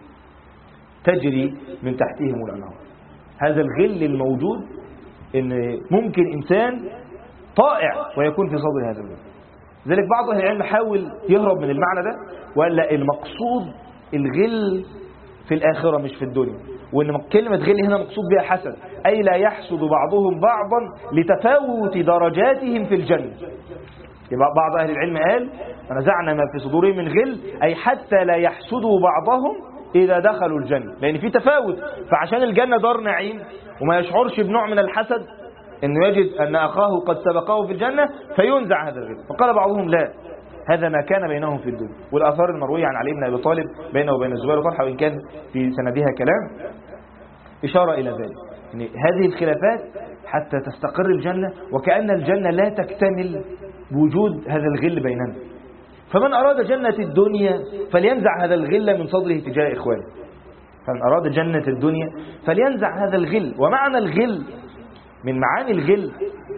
تجري من تحتهم الأنهار. هذا الغل الموجود، إن ممكن إنسان طائع ويكون في صدر هذا الغل. لذلك بعض أهل العلم حاول يهرب من المعنى ده، وقال المقصود الغل في الآخرة مش في الدنيا، وإن كلمة غل هنا مقصود بها حسد، أي لا يحسد بعضهم بعضا لتفاوت درجاتهم في الجنة. يبقى بعض أهل العلم قال ونزعنا ما في صدورهم من غل، أي حتى لا يحسدوا بعضهم إذا دخلوا الجنة، لأن في تفاوت. فعشان الجنة دار نعيم وما يشعرش بنوع من الحسد إنه يجد أن أخاه قد سبقه في الجنة فينزع هذا الغل. فقال بعضهم لا، هذا ما كان بينهم في الدنيا. والآثار المروية عن علي بن أبي طالب بينه وبين الزبير وطلحة، وإن كان في سندها كلام، إشارة إلى ذلك، إن هذه الخلافات حتى تستقر الجنة، وكأن الجنة لا تكتمل بوجود هذا الغل بيننا. فمن أراد جنة الدنيا فلينزع هذا الغل من صدره تجاه إخوانه، فمن أراد جنة الدنيا فلينزع هذا الغل. ومعنى الغل من معاني الغل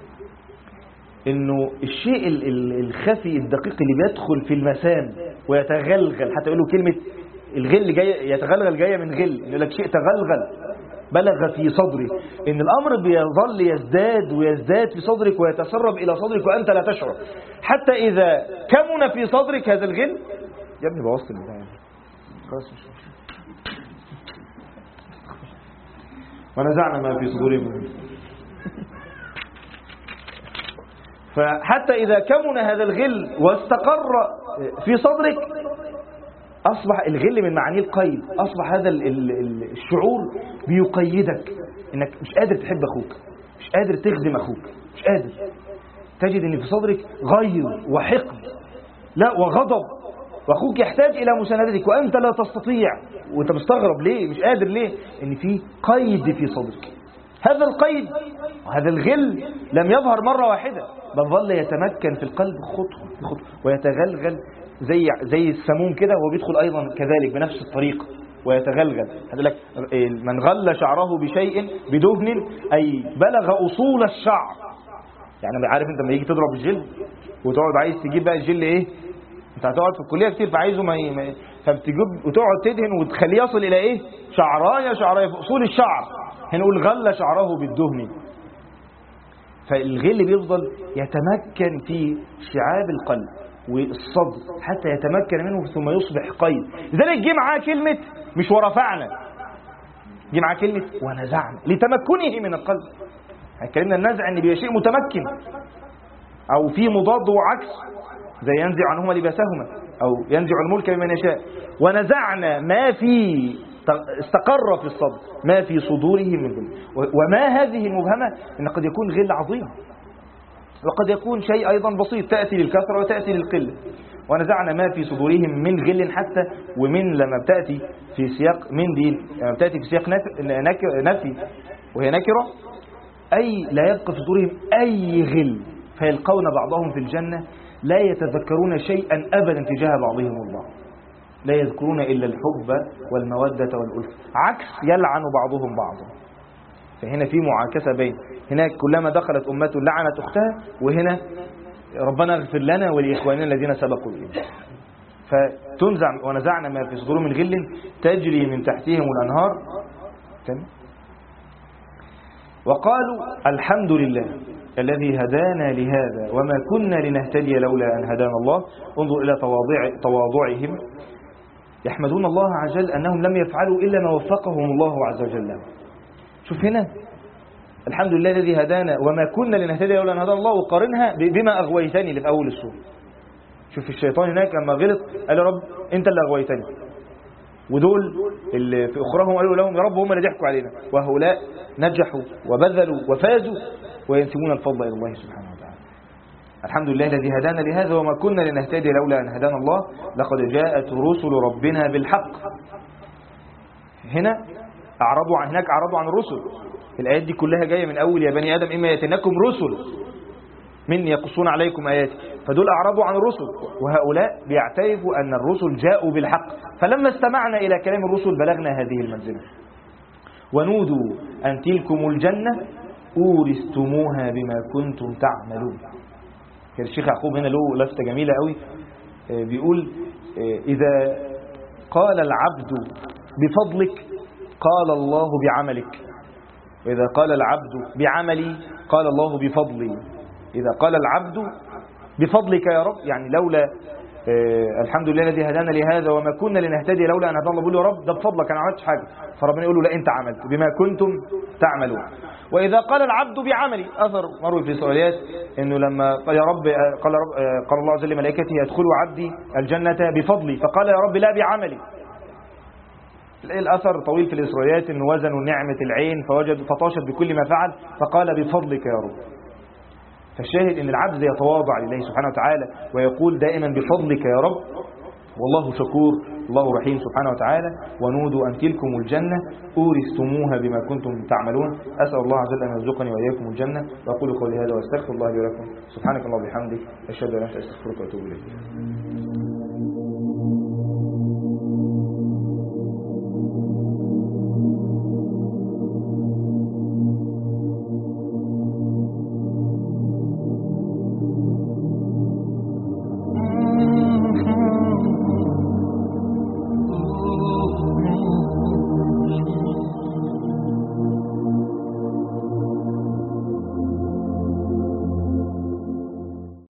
إنه الشيء الخفي الدقيق اللي بيدخل في المسام ويتغلغل، حتى يقولوا كلمة الغل جاية يتغلغل جاية من غل، يقول لك شيء تغلغل بلغ في صدري، إن الأمر بيظل يزداد ويزداد في صدرك ويتسرب إلى صدرك وأنت لا تشعر، حتى إذا كمن في صدرك هذا الغل. يا ابني بوظت البتاع خلاص مش ونزعنا ما في صدورهم. فحتى إذا كمن هذا الغل واستقر في صدرك أصبح الغل من معانيه القيد، أصبح هذا الشعور بيقيدك إنك مش قادر تحب أخوك، مش قادر تخدم أخوك، مش قادر. تجد إن في صدرك غيظ وحقد لا وغضب، وأخوك يحتاج إلى مساندتك وأنت لا تستطيع، وأنت مستغرب ليه مش قادر ليه؟ إن في قيد في صدرك. هذا القيد وهذا الغل لم يظهر مرة واحدة، بل ظل يتمكن في القلب خطوة بخطوة ويتغلغل زي السموم كده، وهو بيدخل أيضا كذلك بنفس الطريقة ويتغلغل. هذا لك من غل شعره بشيء بدهن أي بلغ أصول الشعر. يعني عارف انت لما يجي تضرب الجلد وتقعد عايز تجيب بقى الجل ايه، انت هتقعد في الكلية كتير فعايزه فبتجيب وتقعد تدهن وتخليه يصل الى ايه، شعرايه في اصول الشعر. هنقول غل شعره بالدهن. فالغل بيفضل يتمكن في شعاب القلب والصدر حتى يتمكن منه ثم يصبح قيد. لذلك جه معاه كلمة مش ورفعنا، جه معاه كلمة ونزعنا لتمكنه من القلب. اتكلمنا النزع ان بيبقى شيء متمكن او في مضاد وعكس، زي ينزع عنهما لباسهما او ينزع الملك بمن يشاء. ونزعنا ما في استقر في الصدر ما في صدورهم من غل. وما هذه المبهمة ان قد يكون غل عظيم وقد يكون شيء ايضا بسيط، تأتي للكثرة وتأتي للقلة. ونزعنا ما في صدورهم من غل، حتى ومن لما بتأتي في سياق من دي لما بتأتي في سياق نفي وهي نكرة، أي لا يبقى في صدورهم أي غل، فيلقون بعضهم في الجنة لا يتذكرون شيئا أبدا تجاه بعضهم البعض، لا يذكرون إلا الحب والمودة والألفة، عكس يلعن بعضهم بعضا. فهنا في معاكسة بين هناك كلما دخلت أمته لعنت أختها، وهنا ربنا اغفر لنا ولإخواننا الذين سبقوا إلينا. فتنزع ونزعنا ما في صدورهم من غل تجري من تحتهم الأنهار. وقالوا الحمد لله الذي هدانا لهذا وما كنا لنهتدي لولا أن هدانا الله. انظر إلى تواضعهم، يحمدون الله عز وجل أنهم لم يفعلوا إلا ما وفقهم الله عز وجل. شوف هنا الحمد لله الذي هدانا وما كنا لنهتدي لولا أن هدانا الله، وقارنها بما أغويتني اللي في أول السورة. شوف الشيطان هناك لما غلط قال يا رب أنت اللي أغويتني، ودول اللي في أخراهم قالوا لهم يا رب هم اللي ضحكوا علينا، وهؤلاء نجحوا وبذلوا وفازوا وينسبون الفضل إلى الله سبحانه وتعالى. الحمد لله الذي هدانا لهذا وما كنا لنهتدي لولا أن هدانا الله لقد جاءت رسل ربنا بالحق. هنا هناك أعرضوا عن الرسل. الآيات دي كلها جاية من أول يا بني آدم إما يأتينكم رسل مني يقصون عليكم آياتي، فدول أعرضوا عن الرسل، وهؤلاء بيعترفوا أن الرسل جاءوا بالحق. فلما استمعنا إلى كلام الرسل بلغنا هذه المنزلة. ونودوا أن تلكم الجنة أورثتموها بما كنتم تعملون. كان الشيخ يعقوب هنا له لفتة جميلة قوي، بيقول إذا قال العبد بفضلك قال الله بعملك، وإذا قال العبد بعملي قال الله بفضلي. إذا قال العبد بفضلك يا رب، يعني لولا الحمد لله الذي هدانا لهذا وما كنا لنهتدي لولا أن هدانا الله، بيقول يا رب ده بفضلك أنا ما عملتش حاجة، فربنا يقول له لا أنت عملت بما كنتم تعملون. وإذا قال العبد بعملي، أثر مروي في الإسرائيليات إنه لما قال يا رب قال الله عز وجل لملائكته يدخلوا عبدي الجنة بفضلي، فقال يا رب لا بعملي. الأثر طويل في الإسرائيليات إنه وزنوا نعمة العين فطاشت بكل ما فعل فقال بفضلك يا رب. فالشاهد إن العبد يتواضع لله سبحانه وتعالى ويقول دائما بفضلك يا رب، والله شكور الله رحيم سبحانه وتعالى. ونودوا أن تلكم الجنة أورثتموها بما كنتم تعملون. أسأل الله عز وجل أن يرزقني وإياكم الجنة. وأقول قولي هذا وأستغفر الله لي ولكم. سبحانك اللهم وبحمدك أشهد أن لا إله إلا أنت أستغفرك وأتوب إليك.